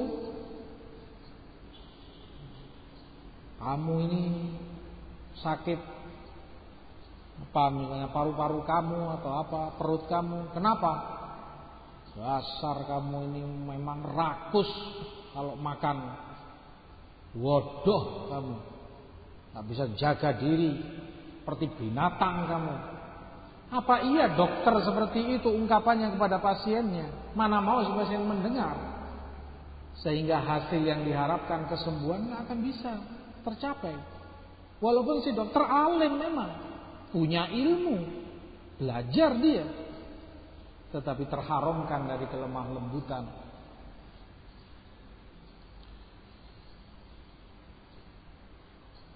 Speaker 1: Kamu ini sakit apa, misalnya paru-paru kamu atau apa, perut kamu, kenapa? Dasar kamu ini memang rakus kalau makan, bodoh kamu, nggak bisa jaga diri, seperti binatang kamu. Apa iya dokter seperti itu ungkapannya kepada pasiennya? Mana mau si pasien mendengar? Sehingga hasil yang diharapkan kesembuhan nggak akan bisa tercapai. Walaupun si dokter alim memang, punya ilmu, belajar dia, tetapi terharamkan dari kelemah lembutan.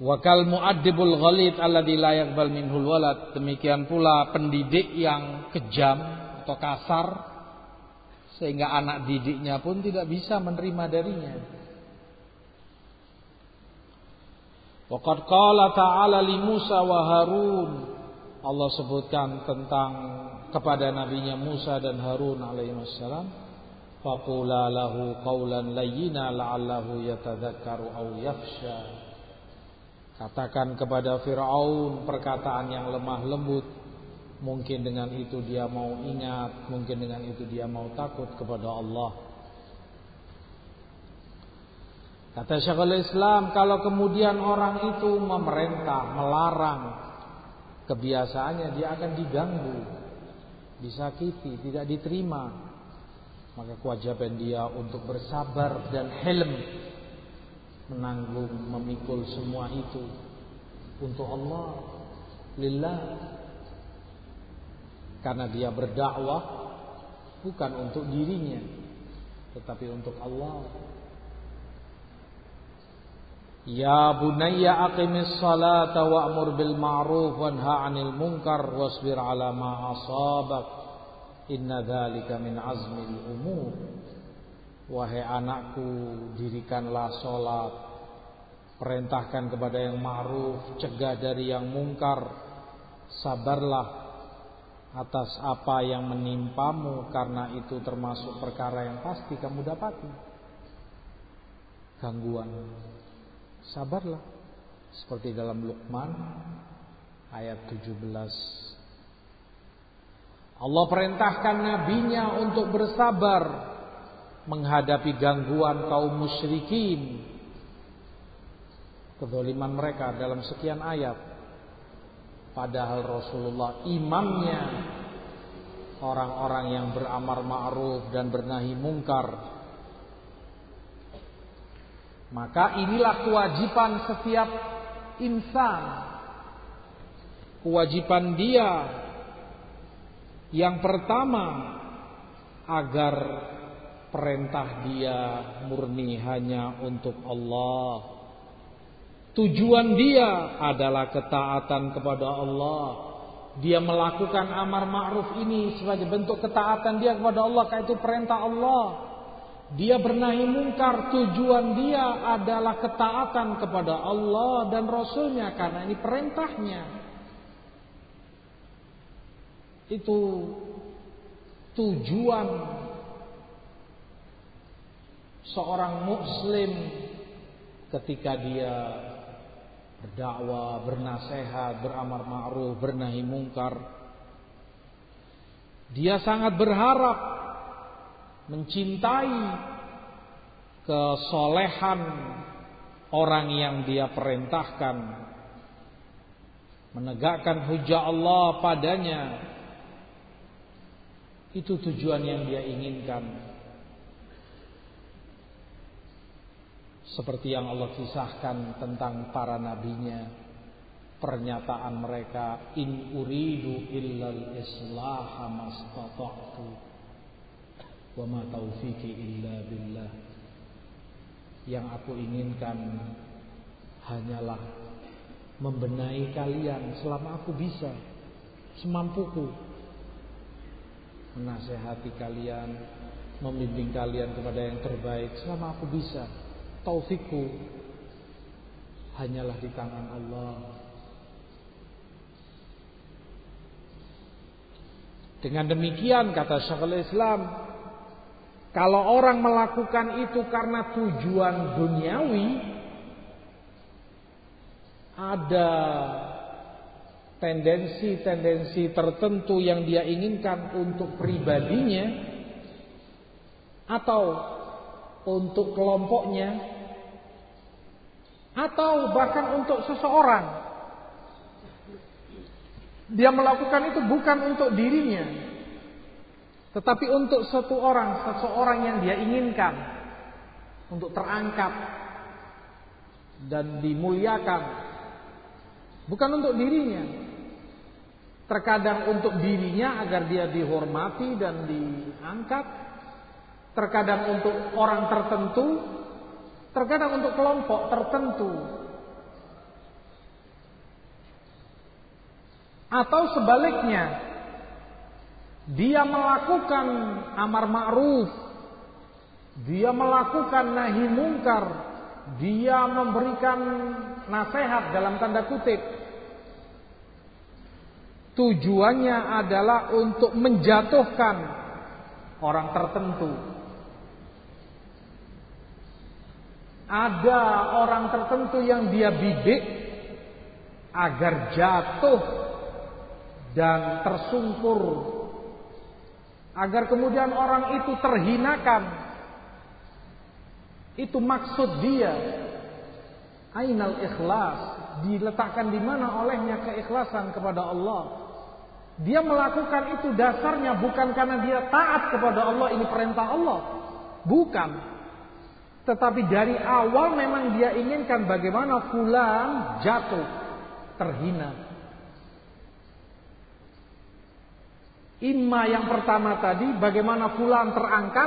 Speaker 1: Wa kal mu'addibul ghalid alladzi la yaqbal minhul walad, demikian pula pendidik yang kejam atau kasar sehingga anak didiknya pun tidak bisa menerima darinya. Wa qad qala ta'ala li Musa wa Harun, Allah sebutkan tentang kepada nabinya Musa dan Harun alaihi wassalam, faqula lahu qawlan layyina la'allahu yatadzakkaru aw yakhsha. Katakan kepada Fir'aun perkataan yang lemah lembut, mungkin dengan itu dia mau ingat, mungkin dengan itu dia mau takut kepada Allah. Kata Syekhul Islam, kalau kemudian orang itu memerintah, melarang, kebiasaannya dia akan diganggu, disakiti, tidak diterima. Maka kewajiban dia untuk bersabar dan hilm, menanggung, memikul semua itu untuk Allah, lillah. Karena dia berdakwah bukan untuk dirinya, tetapi untuk Allah. Ya bunayya aqimis salata wa'mur bil ma'ruf wanha 'anil munkar wasbir 'ala ma asabak inna dzalika min azmil umur. Wahai anakku, dirikanlah salat, perintahkan kepada yang ma'ruf, cegah dari yang mungkar, sabarlah atas apa yang menimpamu, karena itu termasuk perkara yang pasti kamu dapati. Gangguan, sabarlah, seperti dalam Luqman ayat 17. Allah perintahkan nabinya untuk bersabar menghadapi gangguan kaum musyrikin, kezaliman mereka dalam sekian ayat. Padahal Rasulullah imamnya orang-orang yang beramar ma'ruf dan bernahi mungkar. Maka inilah kewajiban setiap insan. Kewajiban dia yang pertama, agar perintah dia murni hanya untuk Allah. Tujuan dia adalah ketaatan kepada Allah. Dia melakukan amar ma'ruf ini sebagai bentuk ketaatan dia kepada Allah, karena itu perintah Allah. Dia bernahi mungkar, tujuan dia adalah ketaatan kepada Allah dan Rasulnya, karena ini perintahnya. Itu tujuan seorang muslim ketika dia berdakwah, bernasihat, beramar ma'ruf, bernahi mungkar. Dia sangat berharap, mencintai kesolehan orang yang dia perintahkan, menegakkan hujah Allah padanya. Itu tujuan yang dia inginkan. Seperti yang Allah kisahkan tentang para nabinya, pernyataan mereka, in uridu illal islaha mastata'tu wa ma taufiqi illa billah. Yang aku inginkan hanyalah membenahi kalian selama aku bisa, semampuku, menasehati kalian, membimbing kalian kepada yang terbaik selama aku bisa. Taufikku hanyalah di tangan Allah. Dengan demikian, kata Syekhul Islam, kalau orang melakukan itu karena tujuan duniawi, ada tendensi-tendensi tertentu yang dia inginkan untuk pribadinya atau untuk kelompoknya atau bahkan untuk seseorang. Dia melakukan itu bukan untuk dirinya, tetapi untuk seseorang yang dia inginkan untuk terangkat dan dimuliakan, bukan untuk dirinya. Terkadang untuk dirinya agar dia dihormati dan diangkat, terkadang untuk orang tertentu, terkadang untuk kelompok tertentu. Atau sebaliknya, dia melakukan amar ma'ruf, dia melakukan nahi mungkar, dia memberikan nasihat dalam tanda kutip. Tujuannya adalah untuk menjatuhkan orang tertentu. Ada orang tertentu yang dia bidik agar jatuh dan tersungkur, agar kemudian orang itu terhinakan. Itu maksud dia. Ainal ikhlas, diletakkan di mana olehnya keikhlasan kepada Allah. Dia melakukan itu dasarnya bukan karena dia taat kepada Allah, ini perintah Allah, bukan. Tetapi dari awal memang dia inginkan bagaimana fulan jatuh, terhina. Imma yang pertama tadi, bagaimana fulan terangkat,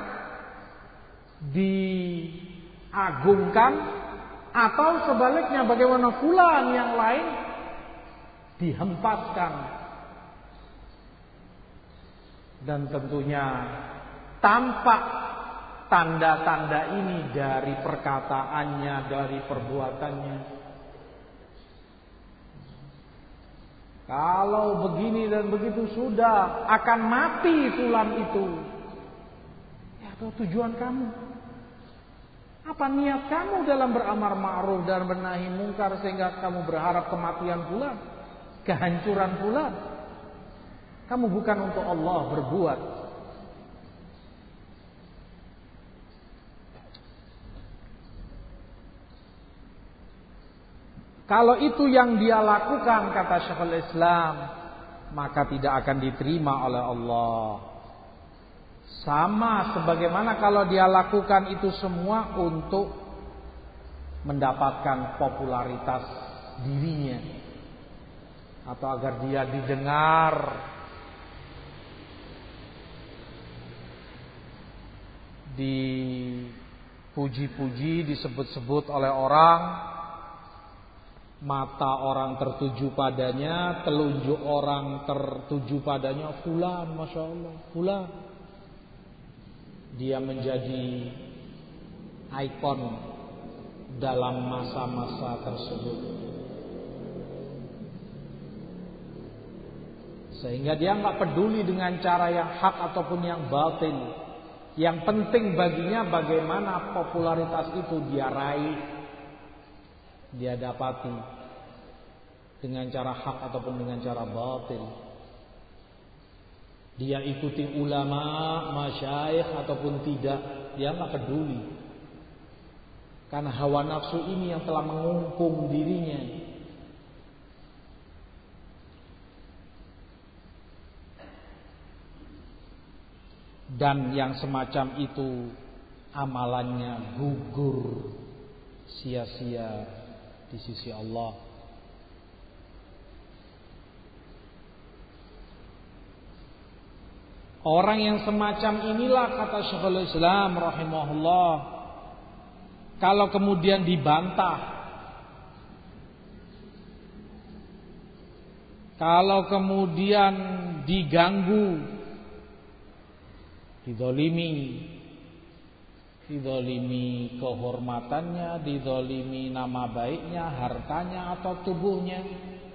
Speaker 1: diagungkan, atau sebaliknya bagaimana fulan yang lain dihempaskan. Dan tentunya tampak tanda-tanda ini dari perkataannya, dari perbuatannya. Kalau begini dan begitu sudah akan mati fulan itu. Ya, apa tujuan kamu? Apa niat kamu dalam beramar ma'ruf dan bernahi mungkar sehingga kamu berharap kematian fulan, kehancuran fulan? Kamu bukan untuk Allah berbuat. Kalau itu yang dia lakukan, kata Syekhul Islam, maka tidak akan diterima oleh Allah. Sama sebagaimana kalau dia lakukan itu semua untuk mendapatkan popularitas dirinya, atau agar dia didengar, dipuji-puji, disebut-sebut oleh orang, mata orang tertuju padanya, telunjuk orang tertuju padanya, fulan, masya Allah, fulan. Dia menjadi ikon dalam masa-masa tersebut, sehingga dia nggak peduli dengan cara yang hak ataupun yang batil. Yang penting baginya bagaimana popularitas itu dia raih, dia dapati dengan cara hak ataupun dengan cara batil. Dia ikuti ulama, masyayikh ataupun tidak, dia nggak peduli. Karena hawa nafsu ini yang telah mengungkung dirinya. Dan yang semacam itu amalannya gugur, sia-sia di sisi Allah. Orang yang semacam inilah, kata Syekhul Islam rahimahullah, kalau kemudian dibantah, kalau kemudian diganggu, didolimi kehormatannya, didolimi nama baiknya, hartanya atau tubuhnya,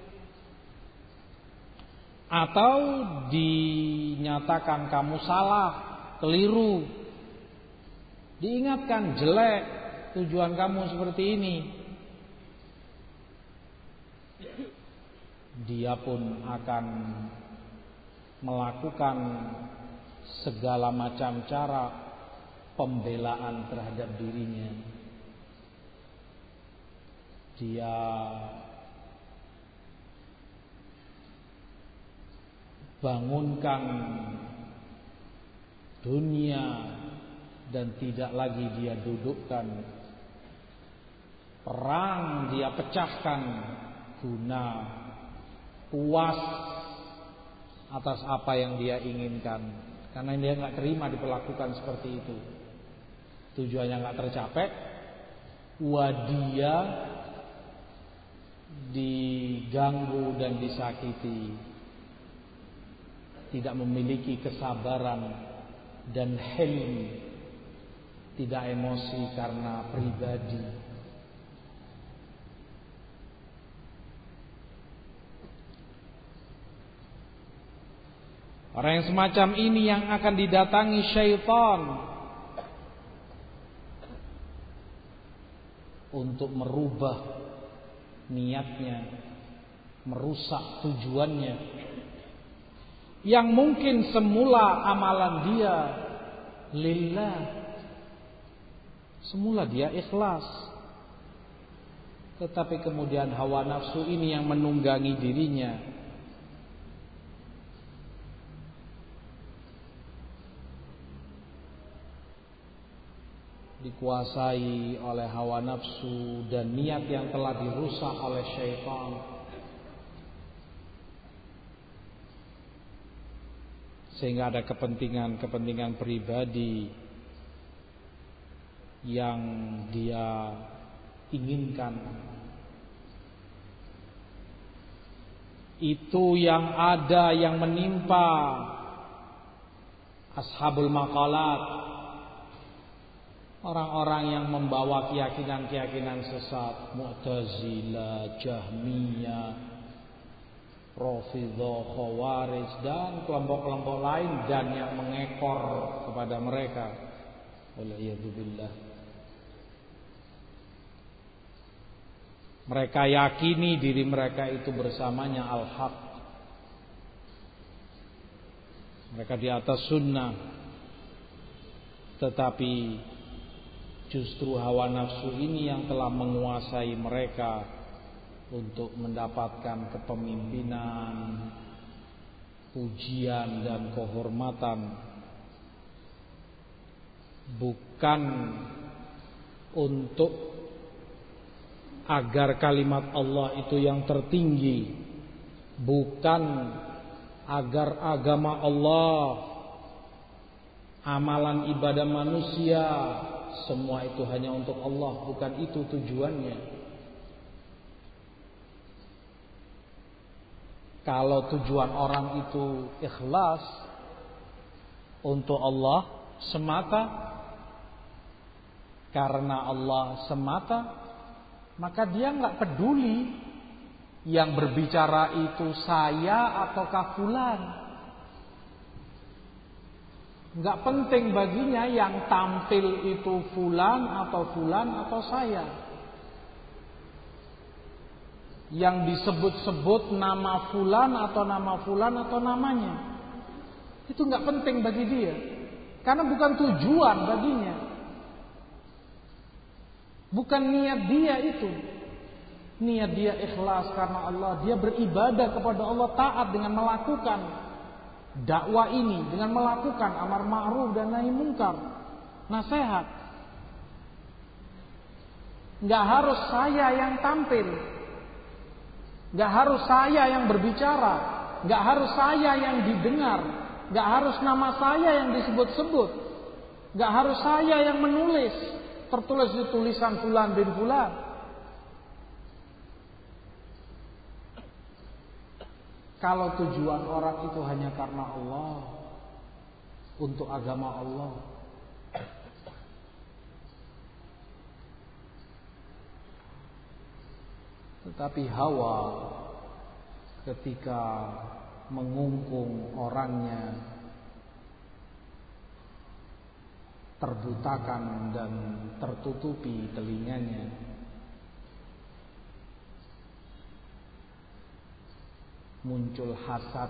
Speaker 1: atau dinyatakan kamu salah, keliru, diingatkan jelek, tujuan kamu seperti ini, dia pun akan melakukan segala macam cara pembelaan terhadap dirinya. Dia bangunkan dunia dan tidak lagi dia dudukkan. Perang dia pecahkan guna puas atas apa yang dia inginkan. Karena dia nggak terima diperlakukan seperti itu, tujuannya nggak tercapai, dia diganggu dan disakiti, tidak memiliki kesabaran dan hilm, tidak emosi karena pribadi. Orang yang semacam ini yang akan didatangi syaitan untuk merubah niatnya, merusak tujuannya. Yang mungkin semula amalan dia lillah, semula dia ikhlas, tetapi kemudian hawa nafsu ini yang menunggangi dirinya, dikuasai oleh hawa nafsu dan niat yang telah dirusak oleh syaitan, sehingga ada kepentingan pribadi yang dia inginkan. Itu yang ada yang menimpa ashabul maqalat, orang-orang yang membawa keyakinan-keyakinan sesat, Mu'tazilah, Jahmiyah, Rafidhah, Khawarij dan kelompok-kelompok lain dan yang mengekor kepada mereka. Waliyadzubillah. Mereka yakini diri mereka itu bersamanya al-haq. Mereka di atas sunnah. Tetapi justru hawa nafsu ini yang telah menguasai mereka untuk mendapatkan kepemimpinan, pujian dan kehormatan, bukan untuk agar kalimat Allah itu yang tertinggi, bukan agar agama Allah, amalan ibadah manusia, semua itu hanya untuk Allah, bukan itu tujuannya. Kalau tujuan orang itu ikhlas untuk Allah semata, karena Allah semata, maka dia nggak peduli yang berbicara itu saya ataukah fulan. Nggak penting baginya yang tampil itu fulan atau saya. Yang disebut-sebut nama fulan atau namanya. Itu nggak penting bagi dia. Karena bukan tujuan baginya. Bukan niat dia itu. Niat dia ikhlas karena Allah. Dia beribadah kepada Allah, taat dengan melakukan dakwah ini, dengan melakukan amar ma'ruf dan nahi munkar, nasihat. Gak harus saya yang tampil, gak harus saya yang berbicara, gak harus saya yang didengar, gak harus nama saya yang disebut-sebut, gak harus saya yang menulis, tertulis di tulisan fulan bin fulan. Kalau tujuan orang itu hanya karena Allah, untuk agama Allah, tetapi hawa ketika mengungkung orangnya, terbutakan dan tertutupi telinganya, muncul hasad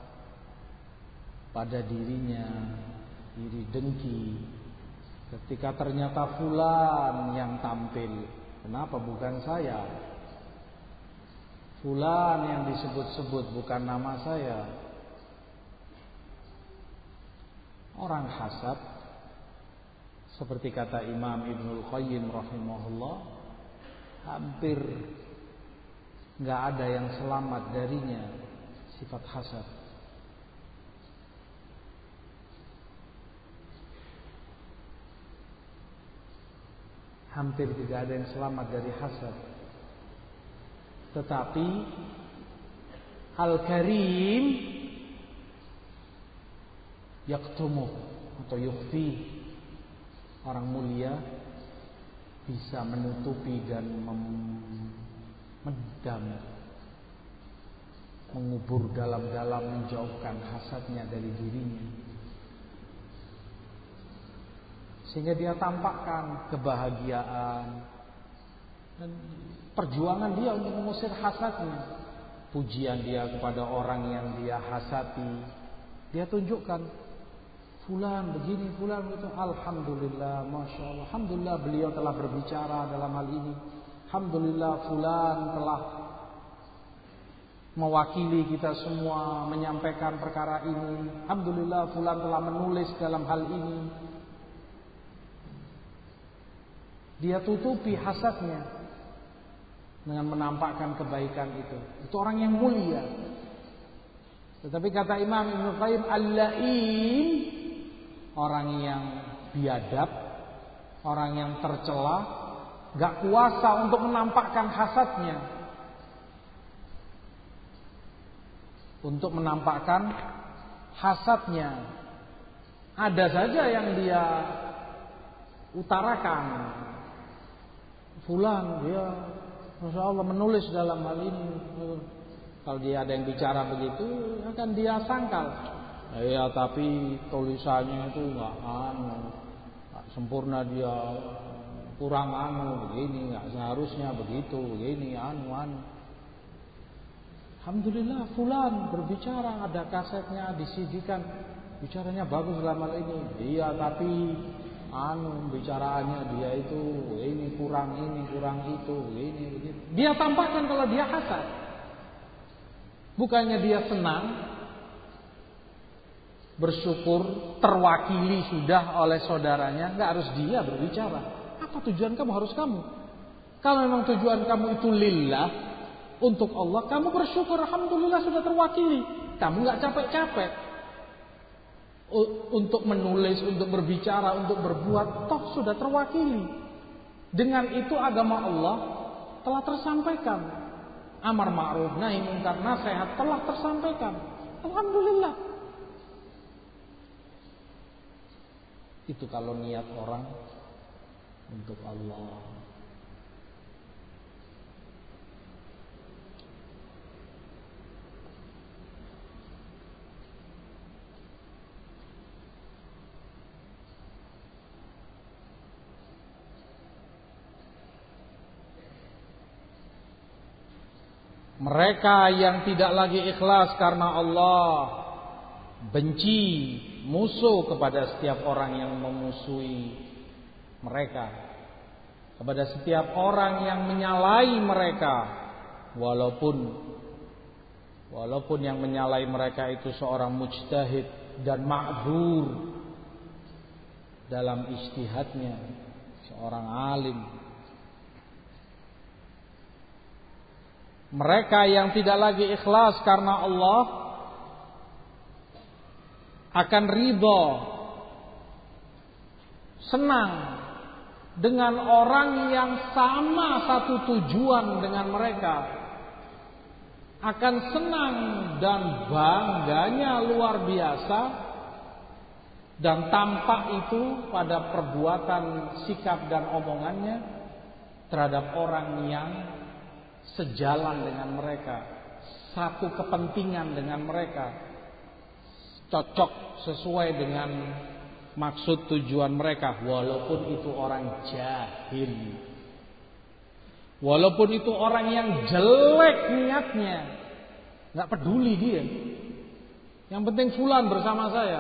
Speaker 1: pada dirinya, iri dengki ketika ternyata fulan yang tampil, kenapa bukan saya? Fulan yang disebut-sebut bukan nama saya. Orang hasad, seperti kata Imam Ibnul Qayyim rahimahullah, hampir gak ada yang selamat darinya, sifat hasad. Hampir tidak ada yang selamat dari hasad. Tetapi Al-Karim yaktumuh atau yukhfi. Orang mulia bisa menutupi dan memendam, mengubur dalam-dalam, menjauhkan hasadnya dari dirinya, sehingga dia tampakkan kebahagiaan dan perjuangan dia untuk mengusir hasadnya. Pujian dia kepada orang yang dia hasati, dia tunjukkan, fulan begini, fulan begitu. Alhamdulillah, masya Allah, alhamdulillah beliau telah berbicara dalam hal ini. Alhamdulillah fulan telah mewakili kita semua menyampaikan perkara ini. Alhamdulillah fulan telah menulis dalam hal ini. Dia tutupi hasadnya dengan menampakkan kebaikan itu. Itu orang yang mulia. Tetapi kata Imam Ibnu Qayyim, al-la'im, orang yang biadab, orang yang tercela, gak kuasa untuk menampakkan hasadnya, untuk menampakkan hasadnya. Ada saja yang dia utarakan. Fulan dia Masya Allah menulis dalam hal ini. Kalau dia ada yang bicara begitu, akan dia sangkal. Ya tapi tulisannya itu nggak sempurna, dia kurang begini, nggak seharusnya begitu, begini Alhamdulillah fulan berbicara, ada kasetnya, disidikan, bicaranya bagus dalam hal ini. Dia tapi bicaraannya dia itu ini kurang itu, ini begitu. Dia tampakkan kalau dia hasad. Bukannya dia senang, bersyukur, terwakili sudah oleh saudaranya, nggak harus dia berbicara. Apa tujuan kamu? Harus kamu. Kalau memang tujuan kamu itu lillah, untuk Allah, kamu bersyukur, alhamdulillah sudah terwakili. Kamu nggak capek-capek untuk menulis, untuk berbicara, untuk berbuat, toh sudah terwakili. Dengan itu agama Allah telah tersampaikan. Amar ma'ruf nahi munkar nasihat telah tersampaikan. Alhamdulillah. Itu kalau niat orang untuk Allah. Mereka yang tidak lagi ikhlas karena Allah, benci, musuh kepada setiap orang yang memusuhi mereka, kepada setiap orang yang menyalai mereka, walaupun yang menyalai mereka itu seorang mujtahid dan ma'dzur dalam ijtihadnya, seorang alim. Mereka yang tidak lagi ikhlas karena Allah akan ridho, senang dengan orang yang sama satu tujuan dengan mereka, akan senang dan bangganya luar biasa, dan tampak itu pada perbuatan, sikap dan omongannya terhadap orang yang sejalan dengan mereka, satu kepentingan dengan mereka, cocok sesuai dengan maksud tujuan mereka, walaupun itu orang jahil, walaupun itu orang yang jelek niatnya, nggak peduli dia. Yang penting fulan bersama saya,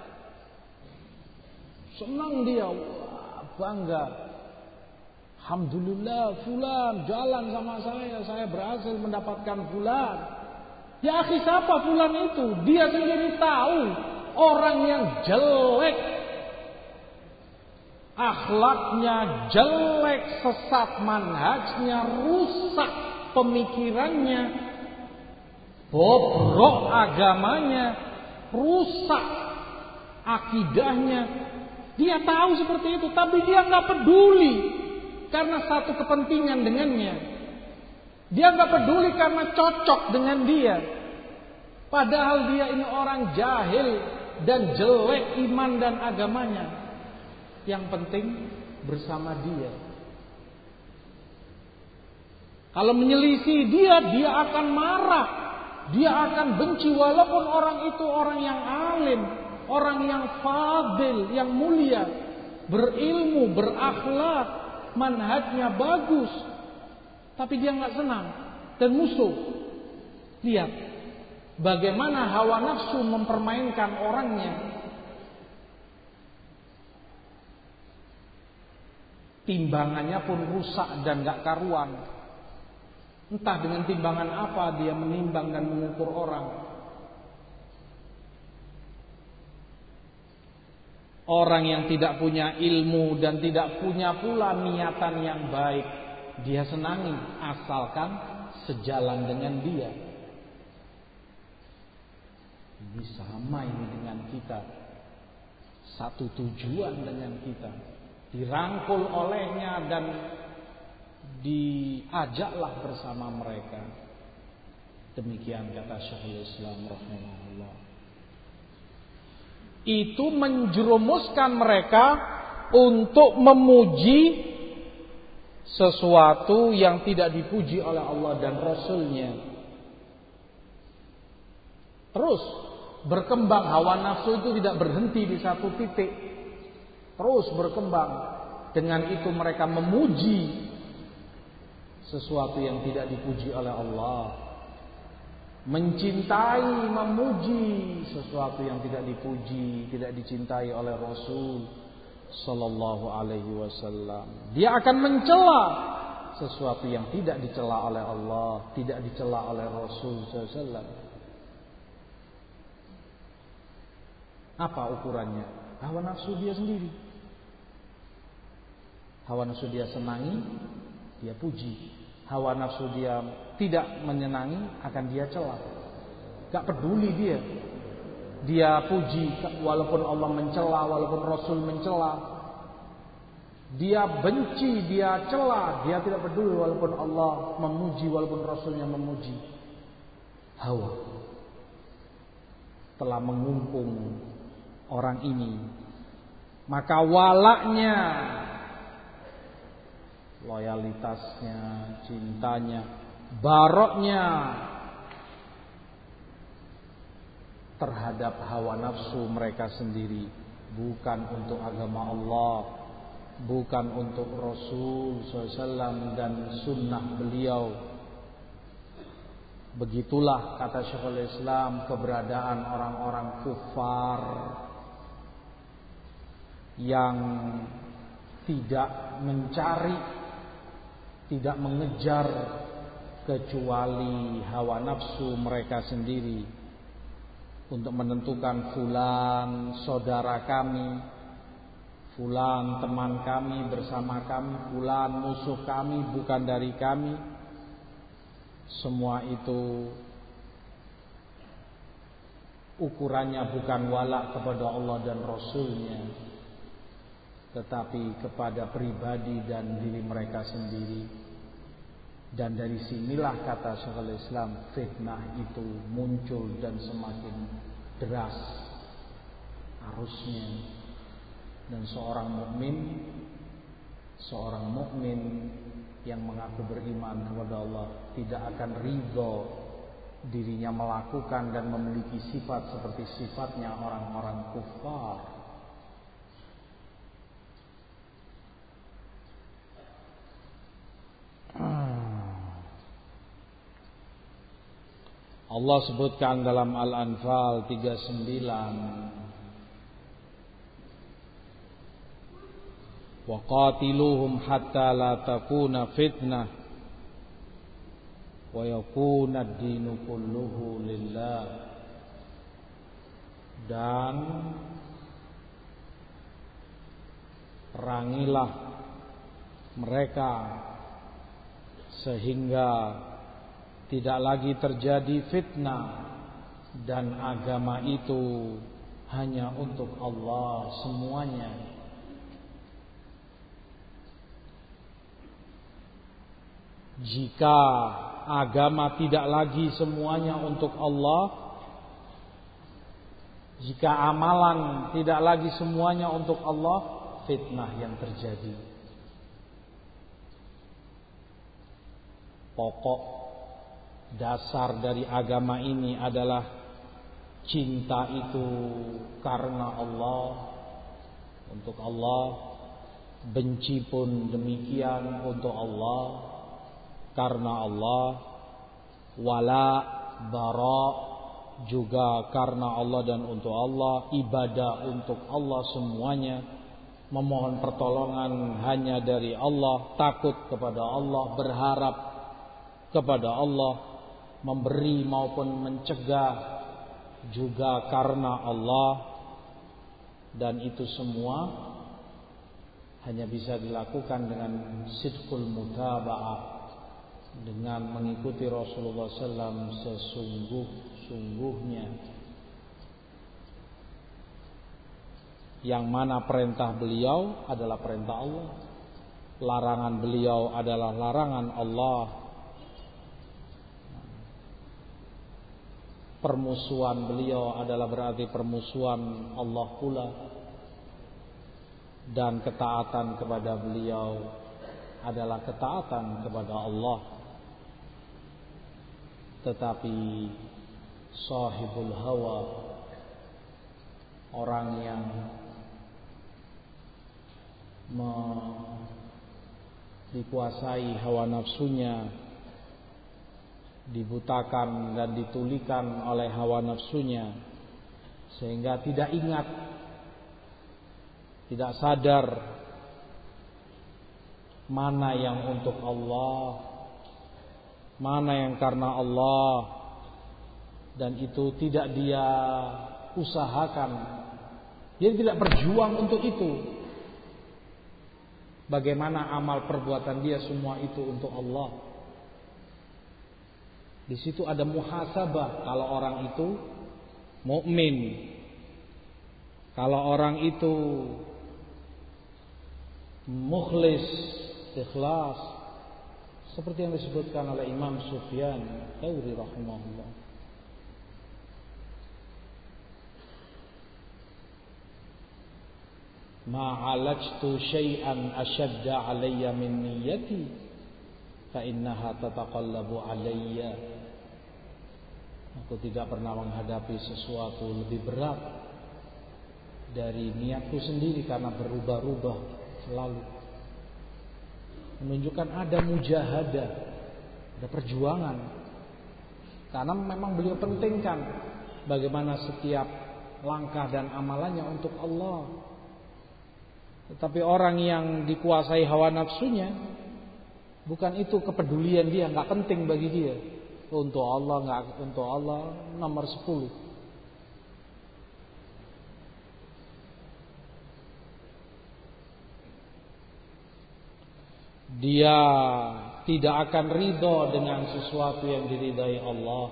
Speaker 1: senang dia, wah, bangga. Alhamdulillah fulan jalan sama saya berhasil mendapatkan fulan. Ya akhi, siapa fulan itu? Dia sendiri tahu orang yang jelek, akhlaknya jelek, sesat manhajnya, rusak pemikirannya, bobrok agamanya, rusak akidahnya. Dia tahu seperti itu, tapi dia nggak peduli. Karena satu kepentingan dengannya. Dia nggak peduli karena cocok dengan dia. Padahal dia ini orang jahil, dan jelek iman dan agamanya. Yang penting bersama dia. Kalau menyelisih dia akan marah. Dia akan benci walaupun orang itu orang yang alim, orang yang fadil, yang mulia, berilmu, berakhlak, manhajnya bagus. Tapi dia nggak senang dan musuh. Lihat bagaimana hawa nafsu mempermainkan orangnya. Timbangannya pun rusak dan gak karuan. Entah dengan timbangan apa dia menimbang dan mengukur orang. Orang yang tidak punya ilmu dan tidak punya pula niatan yang baik, dia senangi asalkan sejalan dengan dia. Ini sama ini dengan kita. Satu tujuan dengan kita. Dirangkul olehnya dan diajaklah bersama mereka. Demikian kata Syekhul Islam rahimahullah. Itu menjerumuskan mereka untuk memuji sesuatu yang tidak dipuji oleh Allah dan Rasulnya. Terus berkembang, hawa nafsu itu tidak berhenti di satu titik. Terus berkembang. Dengan itu mereka memuji sesuatu yang tidak dipuji oleh Allah. Mencintai, memuji sesuatu yang tidak dipuji, tidak dicintai oleh Rasul sallallahu alaihi wasallam. Dia akan mencela sesuatu yang tidak dicela oleh Allah, tidak dicela oleh Rasul sallallahu alaihi wasallam. Apa ukurannya? Hawa nafsu dia sendiri. Hawa nafsu dia senangi, dia puji. Hawa nafsu dia tidak menyenangi, akan dia cela. Gak peduli dia. Dia puji walaupun Allah mencela, walaupun Rasul mencela. Dia benci, dia cela, dia tidak peduli walaupun Allah memuji, walaupun Rasulnya memuji. Hawa telah mengungkung orang ini. Maka walaknya, loyalitasnya, cintanya, baroknya terhadap hawa nafsu mereka sendiri, bukan untuk agama Allah, bukan untuk Rasul SAW dan sunnah beliau. Begitulah kata Syekhul Islam keberadaan orang-orang kufar yang tidak mencari, tidak mengejar kecuali hawa nafsu mereka sendiri untuk menentukan fulan saudara kami, fulan teman kami bersama kami, fulan musuh kami bukan dari kami. Semua itu ukurannya bukan walak kepada Allah dan Rasulnya, tetapi kepada pribadi dan diri mereka sendiri. Dan dari sinilah kata Syekhul Islam, fitnah itu muncul dan semakin deras arusnya. Dan seorang mukmin yang mengaku beriman kepada Allah tidak akan ridho dirinya melakukan dan memiliki sifat seperti sifatnya orang-orang kufar. Allah sebutkan dalam Al-Anfal 39, wa qatiluhum hatta la takuna fitnah wa yakuna ad-dinu kulluhu lillah. Dan perangilah mereka sehingga tidak lagi terjadi fitnah dan agama itu hanya untuk Allah semuanya. Jika agama tidak lagi semuanya untuk Allah, Jika amalan tidak lagi semuanya untuk Allah, fitnah yang terjadi. Pokok dasar dari agama ini adalah cinta itu karena Allah, untuk Allah, benci pun demikian untuk Allah, karena Allah, wala bara juga karena Allah dan untuk Allah, ibadah untuk Allah semuanya, memohon pertolongan hanya dari Allah, takut kepada Allah, berharap kepada Allah, memberi maupun mencegah juga karena Allah. Dan itu semua hanya bisa dilakukan dengan sidqul mutaba'ah, dengan mengikuti Rasulullah SAW sesungguh-sungguhnya, yang mana perintah beliau adalah perintah Allah, larangan beliau adalah larangan Allah, permusuhan beliau adalah berarti permusuhan Allah pula, dan ketaatan kepada beliau adalah ketaatan kepada Allah. Tetapi sahibul hawa, orang yang dikuasai hawa nafsunya, dibutakan dan ditulikan oleh hawa nafsunya, sehingga tidak ingat, tidak sadar mana yang untuk Allah, mana yang karena Allah, dan itu tidak dia usahakan, dia tidak berjuang untuk itu. Bagaimana amal perbuatan dia semua itu untuk Allah. Di situ ada muhasabah kalau orang itu mukmin, kalau orang itu mukhlis, ikhlas, seperti yang disebutkan oleh Imam Sufyan Tsauri rahimahullah. Ma'alajtu syai'an ashadda alayya min niyyati fa innaha tataqallabu alayya. Aku tidak pernah menghadapi sesuatu lebih berat dari niatku sendiri, karena berubah-ubah selalu. Menunjukkan ada mujahadah, ada perjuangan. Karena memang beliau pentingkan bagaimana setiap langkah dan amalannya untuk Allah. Tetapi orang yang dikuasai hawa nafsunya, bukan itu kepedulian dia, nggak penting bagi dia. Untuk Allah, nggak untuk Allah nomor 10. Dia tidak akan ridho dengan sesuatu yang diridhai Allah,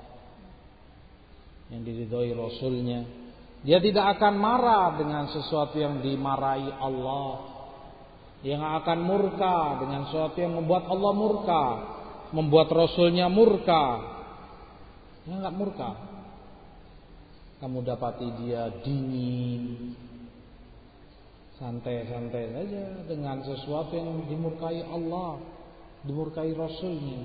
Speaker 1: yang diridhai Rasulnya. Dia tidak akan marah dengan sesuatu yang dimarahi Allah. Dia tidak akan murka dengan sesuatu yang membuat Allah murka, membuat Rasulnya murka. Dia tidak murka. Kamu dapati dia dingin, santai-santai saja dengan sesuatu yang dimurkai Allah, dimurkai Rasulnya.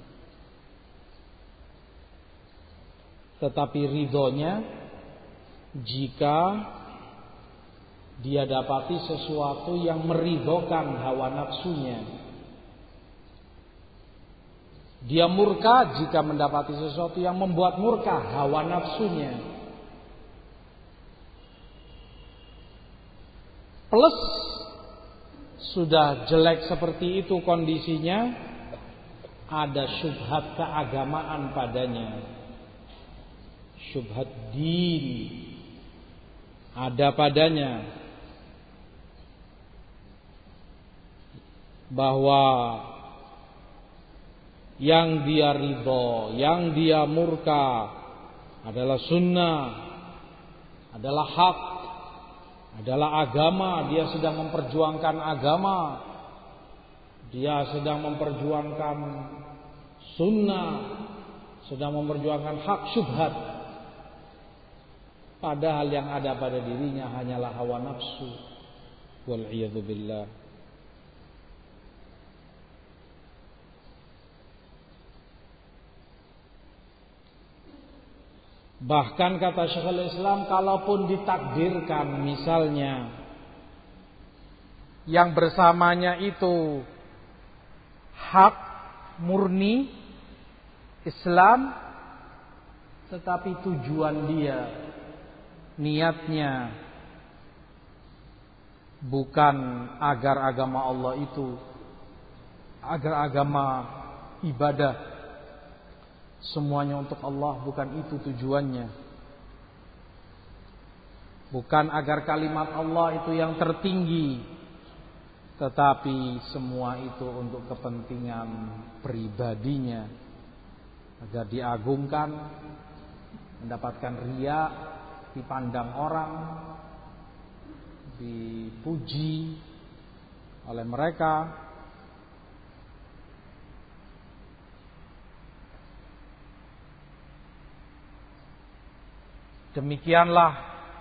Speaker 1: Tetapi ridhonya jika dia dapati sesuatu yang meridhokan hawa nafsunya. Dia murka jika mendapati sesuatu yang membuat murka hawa nafsunya. Plus sudah jelek seperti itu kondisinya, ada syubhat keagamaan padanya, syubhat din ada padanya, bahwa yang dia ridho, yang dia murka adalah sunnah, adalah hak, adalah agama. Dia sedang memperjuangkan agama, dia sedang memperjuangkan sunnah, sedang memperjuangkan hak, syubhat. padahal yang ada pada dirinya hanyalah hawa nafsu. Wal'iyadzubillah. Bahkan kata Syekhul Islam, kalaupun ditakdirkan misalnya yang bersamanya itu hak murni Islam, tetapi tujuan dia, niatnya bukan agar agama Allah itu, agar agama ibadah semuanya untuk Allah, bukan itu tujuannya. Bukan agar kalimat Allah itu yang tertinggi, tetapi semua itu untuk kepentingan pribadinya, agar diagungkan, mendapatkan riya, dipandang orang, dipuji oleh mereka. Demikianlah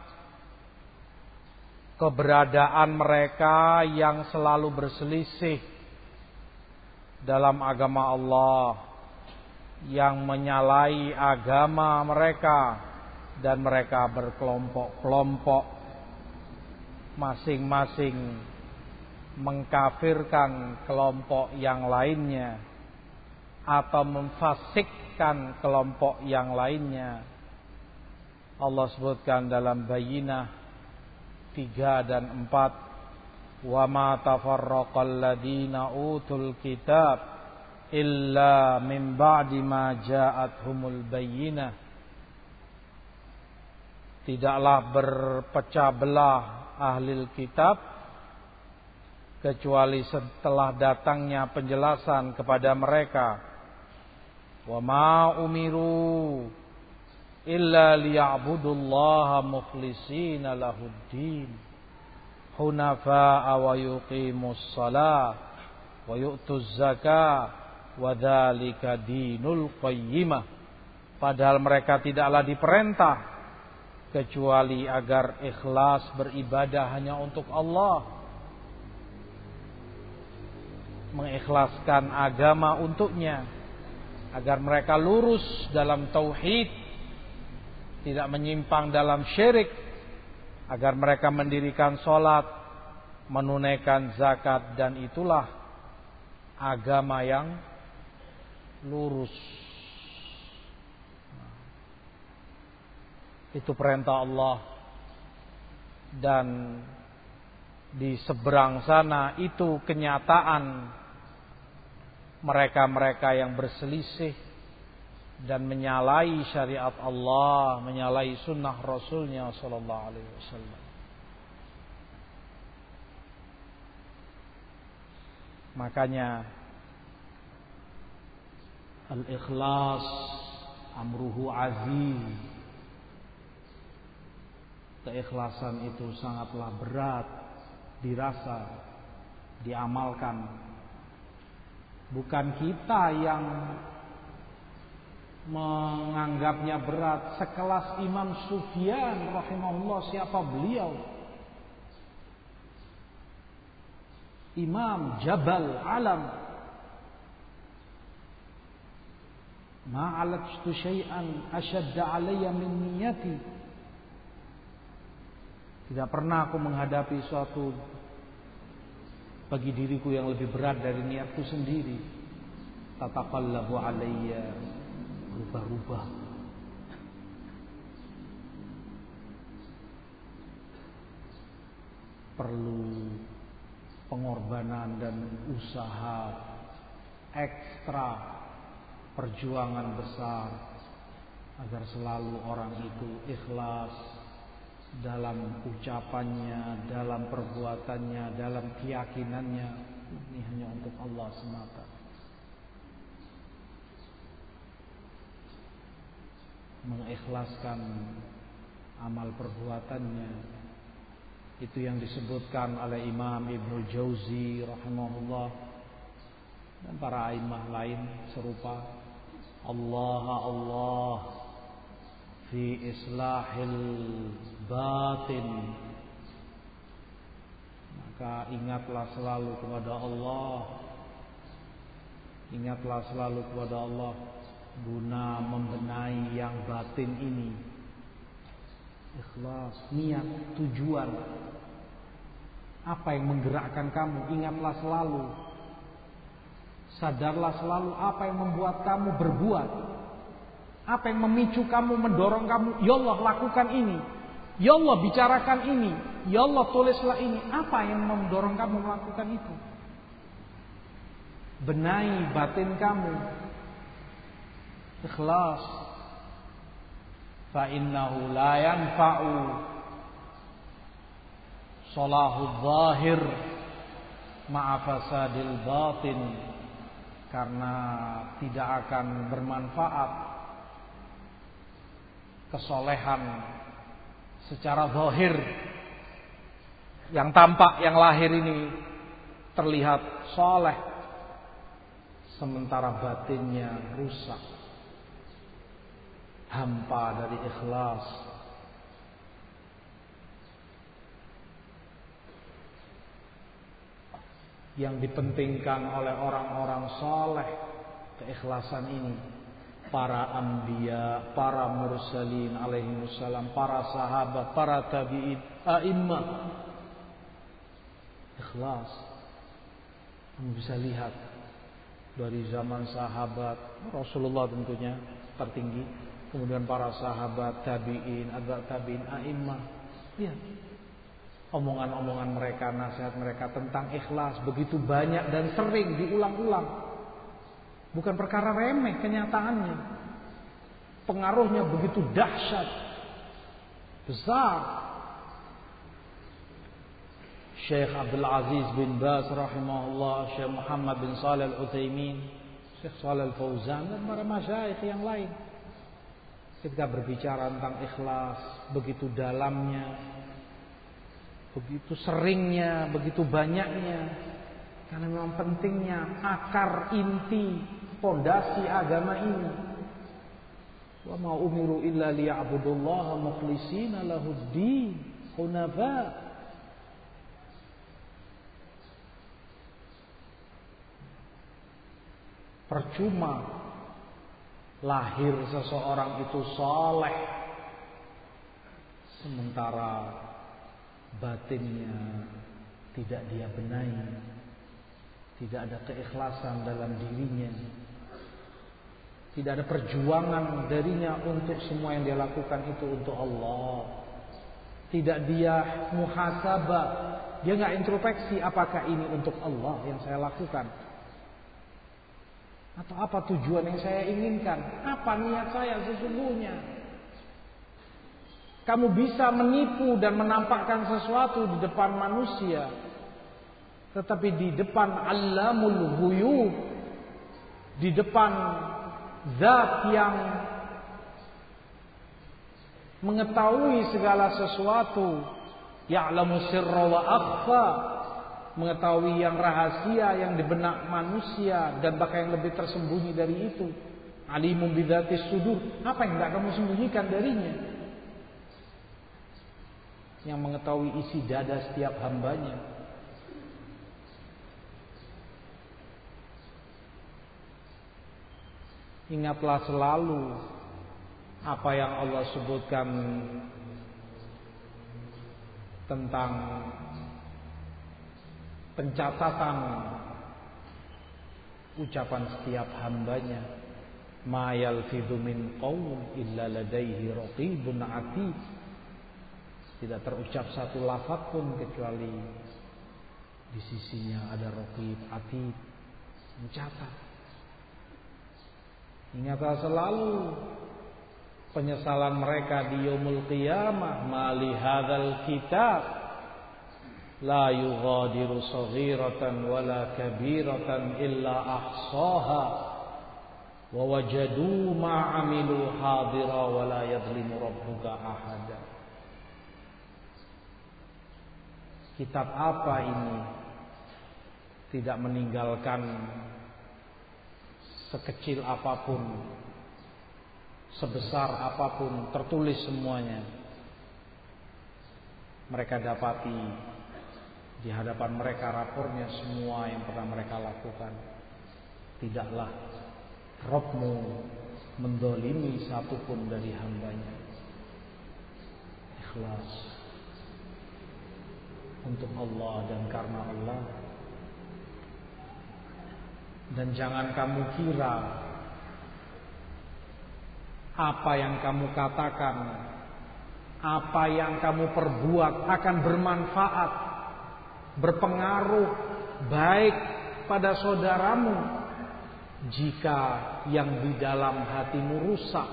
Speaker 1: keberadaan mereka yang selalu berselisih dalam agama Allah, yang menyalahi agama mereka, dan mereka berkelompok-kelompok, masing-masing mengkafirkan kelompok yang lainnya atau memfasikkan kelompok yang lainnya. Allah sebutkan dalam Bayyinah 3 dan 4, wa ma tafarraqal ladina utul kitab illa min ba'di ma ja'athumul bayyinah. Tidaklah berpecah belah ahli kitab kecuali setelah datangnya penjelasan kepada mereka. Wa ma umiru illa liya'budullaha mukhlishina lahuddin hunafa'a wa yuqimus shalah wa yu'tuz zakah wa dzalika dinul qayyimah. Padahal mereka tidaklah diperintah kecuali agar ikhlas beribadah hanya untuk Allah, mengikhlaskan agama untuknya, agar mereka lurus dalam tauhid, tidak menyimpang dalam syirik, agar mereka mendirikan sholat, menunaikan zakat, dan itulah agama yang lurus. Itu perintah Allah. Dan di seberang sana itu kenyataan mereka-mereka yang berselisih dan menyalahi syariat Allah, menyalahi sunnah Rasulnya sallallahu alaihi wasallam. Makanya al-ikhlas amruhu aziz. Keikhlasan itu sangatlah berat dirasa, diamalkan. Bukan kita yang menganggapnya berat. Sekelas Imam Sufyan rahimahullah, siapa beliau? Imam Jabal Alam. Ma'alajtu syai'an ashadda alayya min niyati. Tidak pernah aku menghadapi suatu bagi diriku yang lebih berat dari niatku sendiri. Tataqallabu alayya, rubah-rubah. Perlu pengorbanan dan usaha ekstra, perjuangan besar agar selalu orang itu ikhlas dalam ucapannya, dalam perbuatannya, dalam keyakinannya. Ini hanya untuk Allah semata. Mengikhlaskan amal perbuatannya, itu yang disebutkan oleh Imam Ibnu Jauzi rahimahullah dan para a'immah lain serupa. Allah Allah fi islahil batin. Maka ingatlah selalu kepada Allah. Ingatlah selalu kepada Allah guna membenahi yang batin ini. Ikhlas, niat, tujuan. Apa yang menggerakkan kamu? Ingatlah selalu. Sadarlah selalu apa yang membuat kamu berbuat. Apa yang memicu kamu, mendorong kamu. Ya Allah, lakukan ini. Ya Allah, bicarakan ini. Ya Allah, tulislah ini. Apa yang mendorong kamu melakukan itu? Benahi batin kamu. Ikhlas. Fa innahu la yanfa'u salahul zahir ma'a fasadil batin. Karena tidak akan bermanfaat kesolehan secara zahir, yang tampak, yang lahir ini terlihat soleh, sementara batinnya rusak, hampa dari ikhlas. Yang dipentingkan oleh orang-orang soleh keikhlasan ini, para anbiya, para mursalin alaihimussalam, para sahabat, para tabi'in, a'immah. Ikhlas. Kamu bisa lihat dari zaman sahabat Rasulullah tentunya tertinggi, kemudian para sahabat, tabi'in, atba' tabi'in, a'immah. Lihat omongan-omongan mereka, nasihat mereka tentang ikhlas begitu banyak dan sering diulang-ulang. Bukan perkara remeh kenyataannya. Pengaruhnya begitu dahsyat, besar. Syekh Abdul Aziz bin Baz rahimahullah, Syekh Muhammad bin Shalih Al-Utsaimin, Syekh Shalih Al-Fauzan, dan para masyayikh yang lain, ketika berbicara tentang ikhlas, begitu dalamnya, begitu seringnya, begitu banyaknya. Karena memang pentingnya akar inti pondasi agama ini. Wa ma umiru illa liya'budullaha mukhlishina lahuddin hunafa. Percuma lahir seseorang itu saleh sementara batinnya tidak dia benahi, tidak ada keikhlasan dalam dirinya, tidak ada perjuangan darinya untuk semua yang dia lakukan itu untuk Allah. Tidak dia muhasabah, dia nggak introspeksi, apakah ini untuk Allah yang saya lakukan, atau apa tujuan yang saya inginkan, apa niat saya sesungguhnya. Kamu bisa menipu dan menampakkan sesuatu di depan manusia, tetapi di depan Allamul Ghuyub, di depan Zat yang mengetahui segala sesuatu, ya'lamu sirra wa akhfa, mengetahui yang rahasia, yang di benak manusia, dan bahkan yang lebih tersembunyi dari itu. Alimun bidzatis sudur, apa yang tidak kamu sembunyikan darinya? Yang mengetahui isi dada setiap hambanya. Ingatlah selalu apa yang Allah sebutkan tentang pencatatan ucapan setiap hambanya. Ma yalfidhu min qaul illa ladaihi raqibun atid. Tidak terucap satu lafaz pun kecuali di sisinya ada raqib atid, mencatat. Ingatlah selalu penyesalan mereka di yaumul qiyamah. Ma li hadzal kitab la yughadiru saghiratan wala kabiratan illa ahsaha wa wajadu ma amilu hadira wala yadhlimu rabbuka ahada. Kitab apa ini? Tidak meninggalkan sekecil apapun sebesar apapun, tertulis semuanya, mereka dapati di hadapan mereka rapornya semua yang pernah mereka lakukan. Tidaklah Rabbmu mendolimi satupun dari hambanya. Ikhlas untuk Allah dan karena Allah. Dan jangan kamu kira apa yang kamu katakan, apa yang kamu perbuat akan bermanfaat, berpengaruh baik pada saudaramu jika yang di dalam hatimu rusak,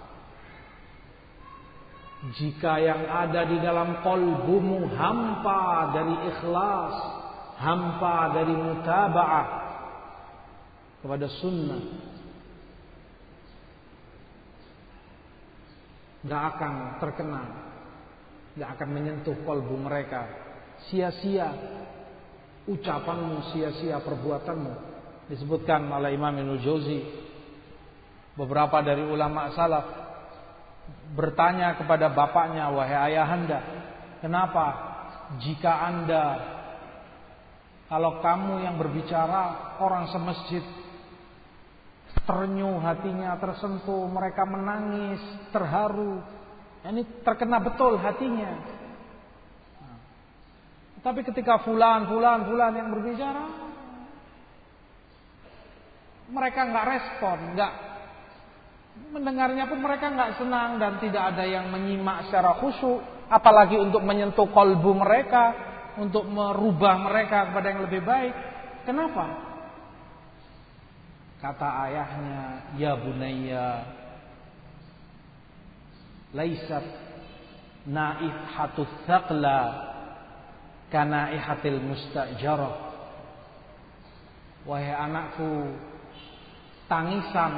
Speaker 1: jika yang ada di dalam qalbumu hampa dari ikhlas, hampa dari mutaba'ah kepada sunnah, gak akan terkena, gak akan menyentuh qalbu mereka. Sia-sia ucapanmu, sia-sia perbuatanmu. Disebutkan oleh Imam Ibnu Jauzi, beberapa dari ulama salaf bertanya kepada bapaknya, wahai ayahanda, kenapa jika anda, kalau kamu yang berbicara, orang semasjid terenyuh hatinya, tersentuh, mereka menangis, terharu, ini terkena betul hatinya. Tapi ketika fulan yang berbicara, mereka nggak respon, nggak mendengarnya pun mereka nggak senang dan tidak ada yang menyimak secara khusyuk, apalagi untuk menyentuh kalbu mereka, untuk merubah mereka kepada yang lebih baik. Kenapa? Kata ayahnya, ya bunayya, laisat naihatus thaqla kanaihatil mustajarah. Wahai anakku, tangisan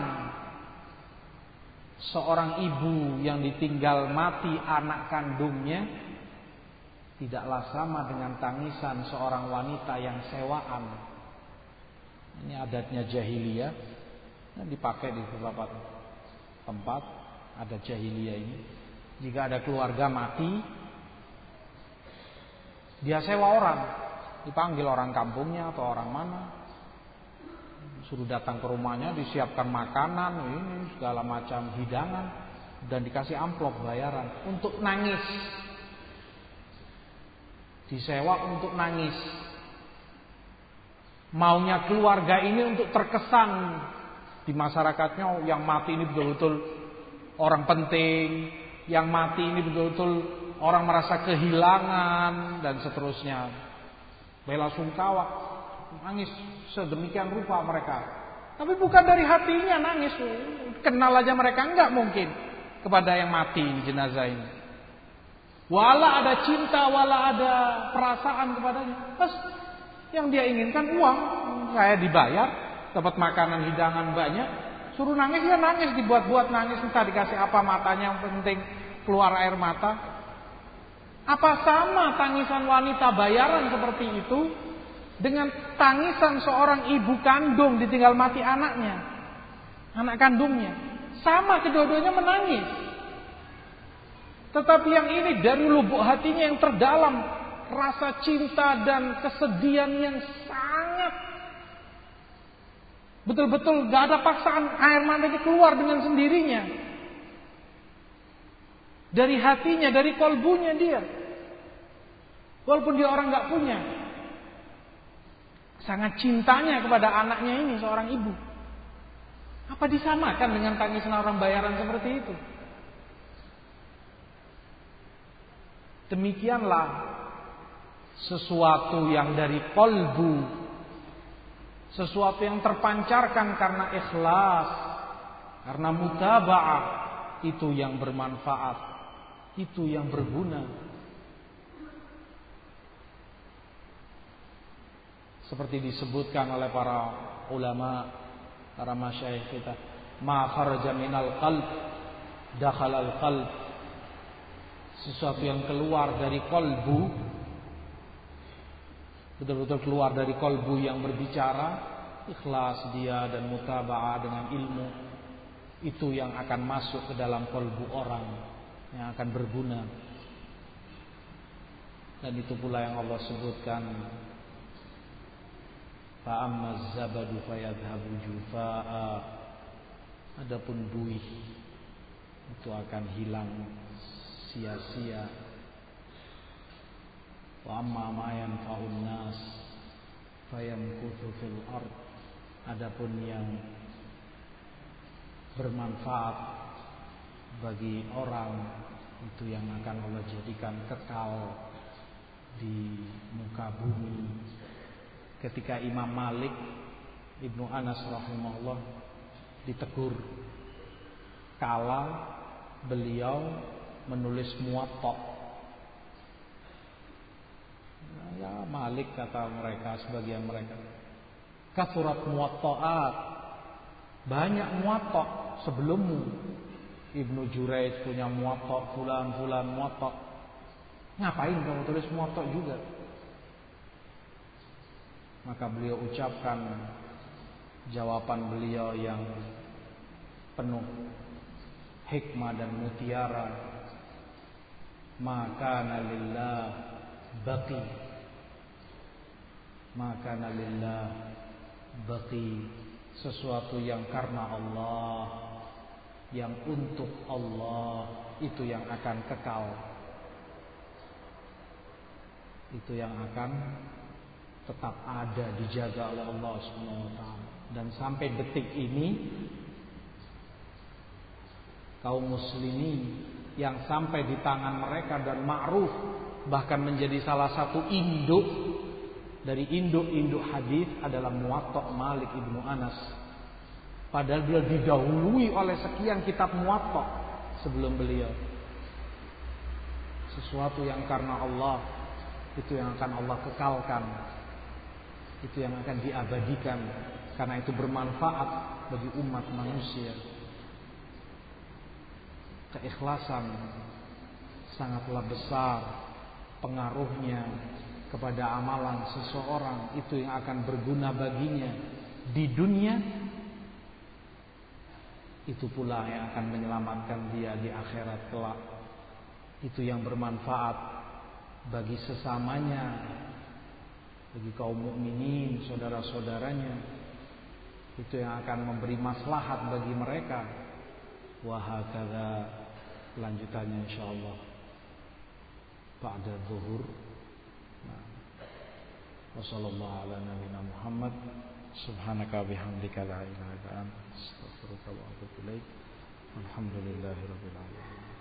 Speaker 1: seorang ibu yang ditinggal mati anak kandungnya tidaklah sama dengan tangisan seorang wanita yang sewaan. Ini adatnya jahiliyah, yang dipakai di beberapa tempat. Ada jahiliyah ini. Jika ada keluarga mati, dia sewa orang, dipanggil orang kampungnya atau orang mana, suruh datang ke rumahnya, disiapkan makanan, ini segala macam hidangan, dan dikasih amplop bayaran untuk nangis. Disewa untuk nangis. Maunya keluarga ini untuk terkesan di masyarakatnya, yang mati ini betul-betul orang penting, yang mati ini betul-betul orang merasa kehilangan, dan seterusnya. Bela sungkawa, nangis sedemikian rupa mereka. Tapi bukan dari hatinya nangis, kenal aja mereka enggak mungkin kepada yang mati jenazah ini. Wala ada cinta, wala ada perasaan kepadanya. Terus yang dia inginkan uang, saya dibayar, dapat makanan hidangan banyak, suruh nangis ya nangis, dibuat-buat nangis, entah dikasih apa matanya, yang penting keluar air mata. Apa sama tangisan wanita bayaran seperti itu dengan tangisan seorang ibu kandung ditinggal mati anaknya, anak kandungnya? Sama, kedua-duanya menangis. Tetapi yang ini dari lubuk hatinya yang terdalam, rasa cinta dan kesedihan yang sangat betul-betul gak ada paksaan, air matanya keluar dengan sendirinya dari hatinya, dari kolbunya dia, walaupun dia orang gak punya. Sangat cintanya kepada anaknya ini, seorang ibu. Apa disamakan dengan tangisan orang bayaran seperti itu? Demikianlah sesuatu yang dari qalbu, sesuatu yang terpancarkan karena ikhlas, karena mutaba'ah, itu yang bermanfaat, itu yang berguna. Seperti disebutkan oleh para ulama, para masyayikh kita, ma kharaja minal qalb dakhalal qalb. Sesuatu yang keluar dari qalbu, betul-betul keluar dari kalbu yang berbicara, ikhlas dia dan mutaba'ah dengan ilmu, itu yang akan masuk ke dalam kalbu orang, yang akan berguna. Dan itu pula yang Allah sebutkan, fa ammaz zabadu fayadhhabu jufaa'a. Adapun buih itu akan hilang sia-sia. Wa amma ma yanfa'un nas fayamkuthu fil ard. Adapun yang bermanfaat bagi orang itu yang akan Allah jadikan kekal di muka bumi. Ketika Imam Malik Ibnu Anas rahimahullah ditegur kala beliau menulis Muwatta. Ya Malik, kata mereka, sebagian mereka, kathurat muwatta'at, banyak Muwatta sebelummu. Ibnu Juraij punya Muwatta, fulan Muwatta. Ngapain kamu tulis Muwatta juga? Maka beliau ucapkan jawaban beliau yang penuh hikmah dan mutiara, maka lillah baqi, maka lillah baqi, sesuatu yang karena Allah, yang untuk Allah, itu yang akan kekal, itu yang akan tetap ada, dijaga oleh Allah Subhanahu wa taala. Dan sampai detik ini kaum muslimin yang sampai di tangan mereka dan ma'ruf, bahkan menjadi salah satu induk dari induk-induk hadis adalah Muwatta Malik Ibnu Anas. Padahal dia didahului oleh sekian kitab Muwatta sebelum beliau. Sesuatu yang karena Allah, itu yang akan Allah kekalkan, itu yang akan diabadikan, karena itu bermanfaat bagi umat manusia. Keikhlasan sangatlah besar pengaruhnya kepada amalan seseorang, itu yang akan berguna baginya di dunia, itu pula yang akan menyelamatkan dia di akhirat kelak. Itu yang bermanfaat bagi sesamanya, bagi kaum mukminin, saudara-saudaranya, itu yang akan memberi maslahat bagi mereka. Wa hakadha, lanjutannya insyaallah ba'da zuhur. Wa sallallahu ala nabiyina Muhammad, subhanaka bihamdika la ilaha illa anta, astaghfiruka wa atubu ilaik. Alhamdulillahirabbil alamin.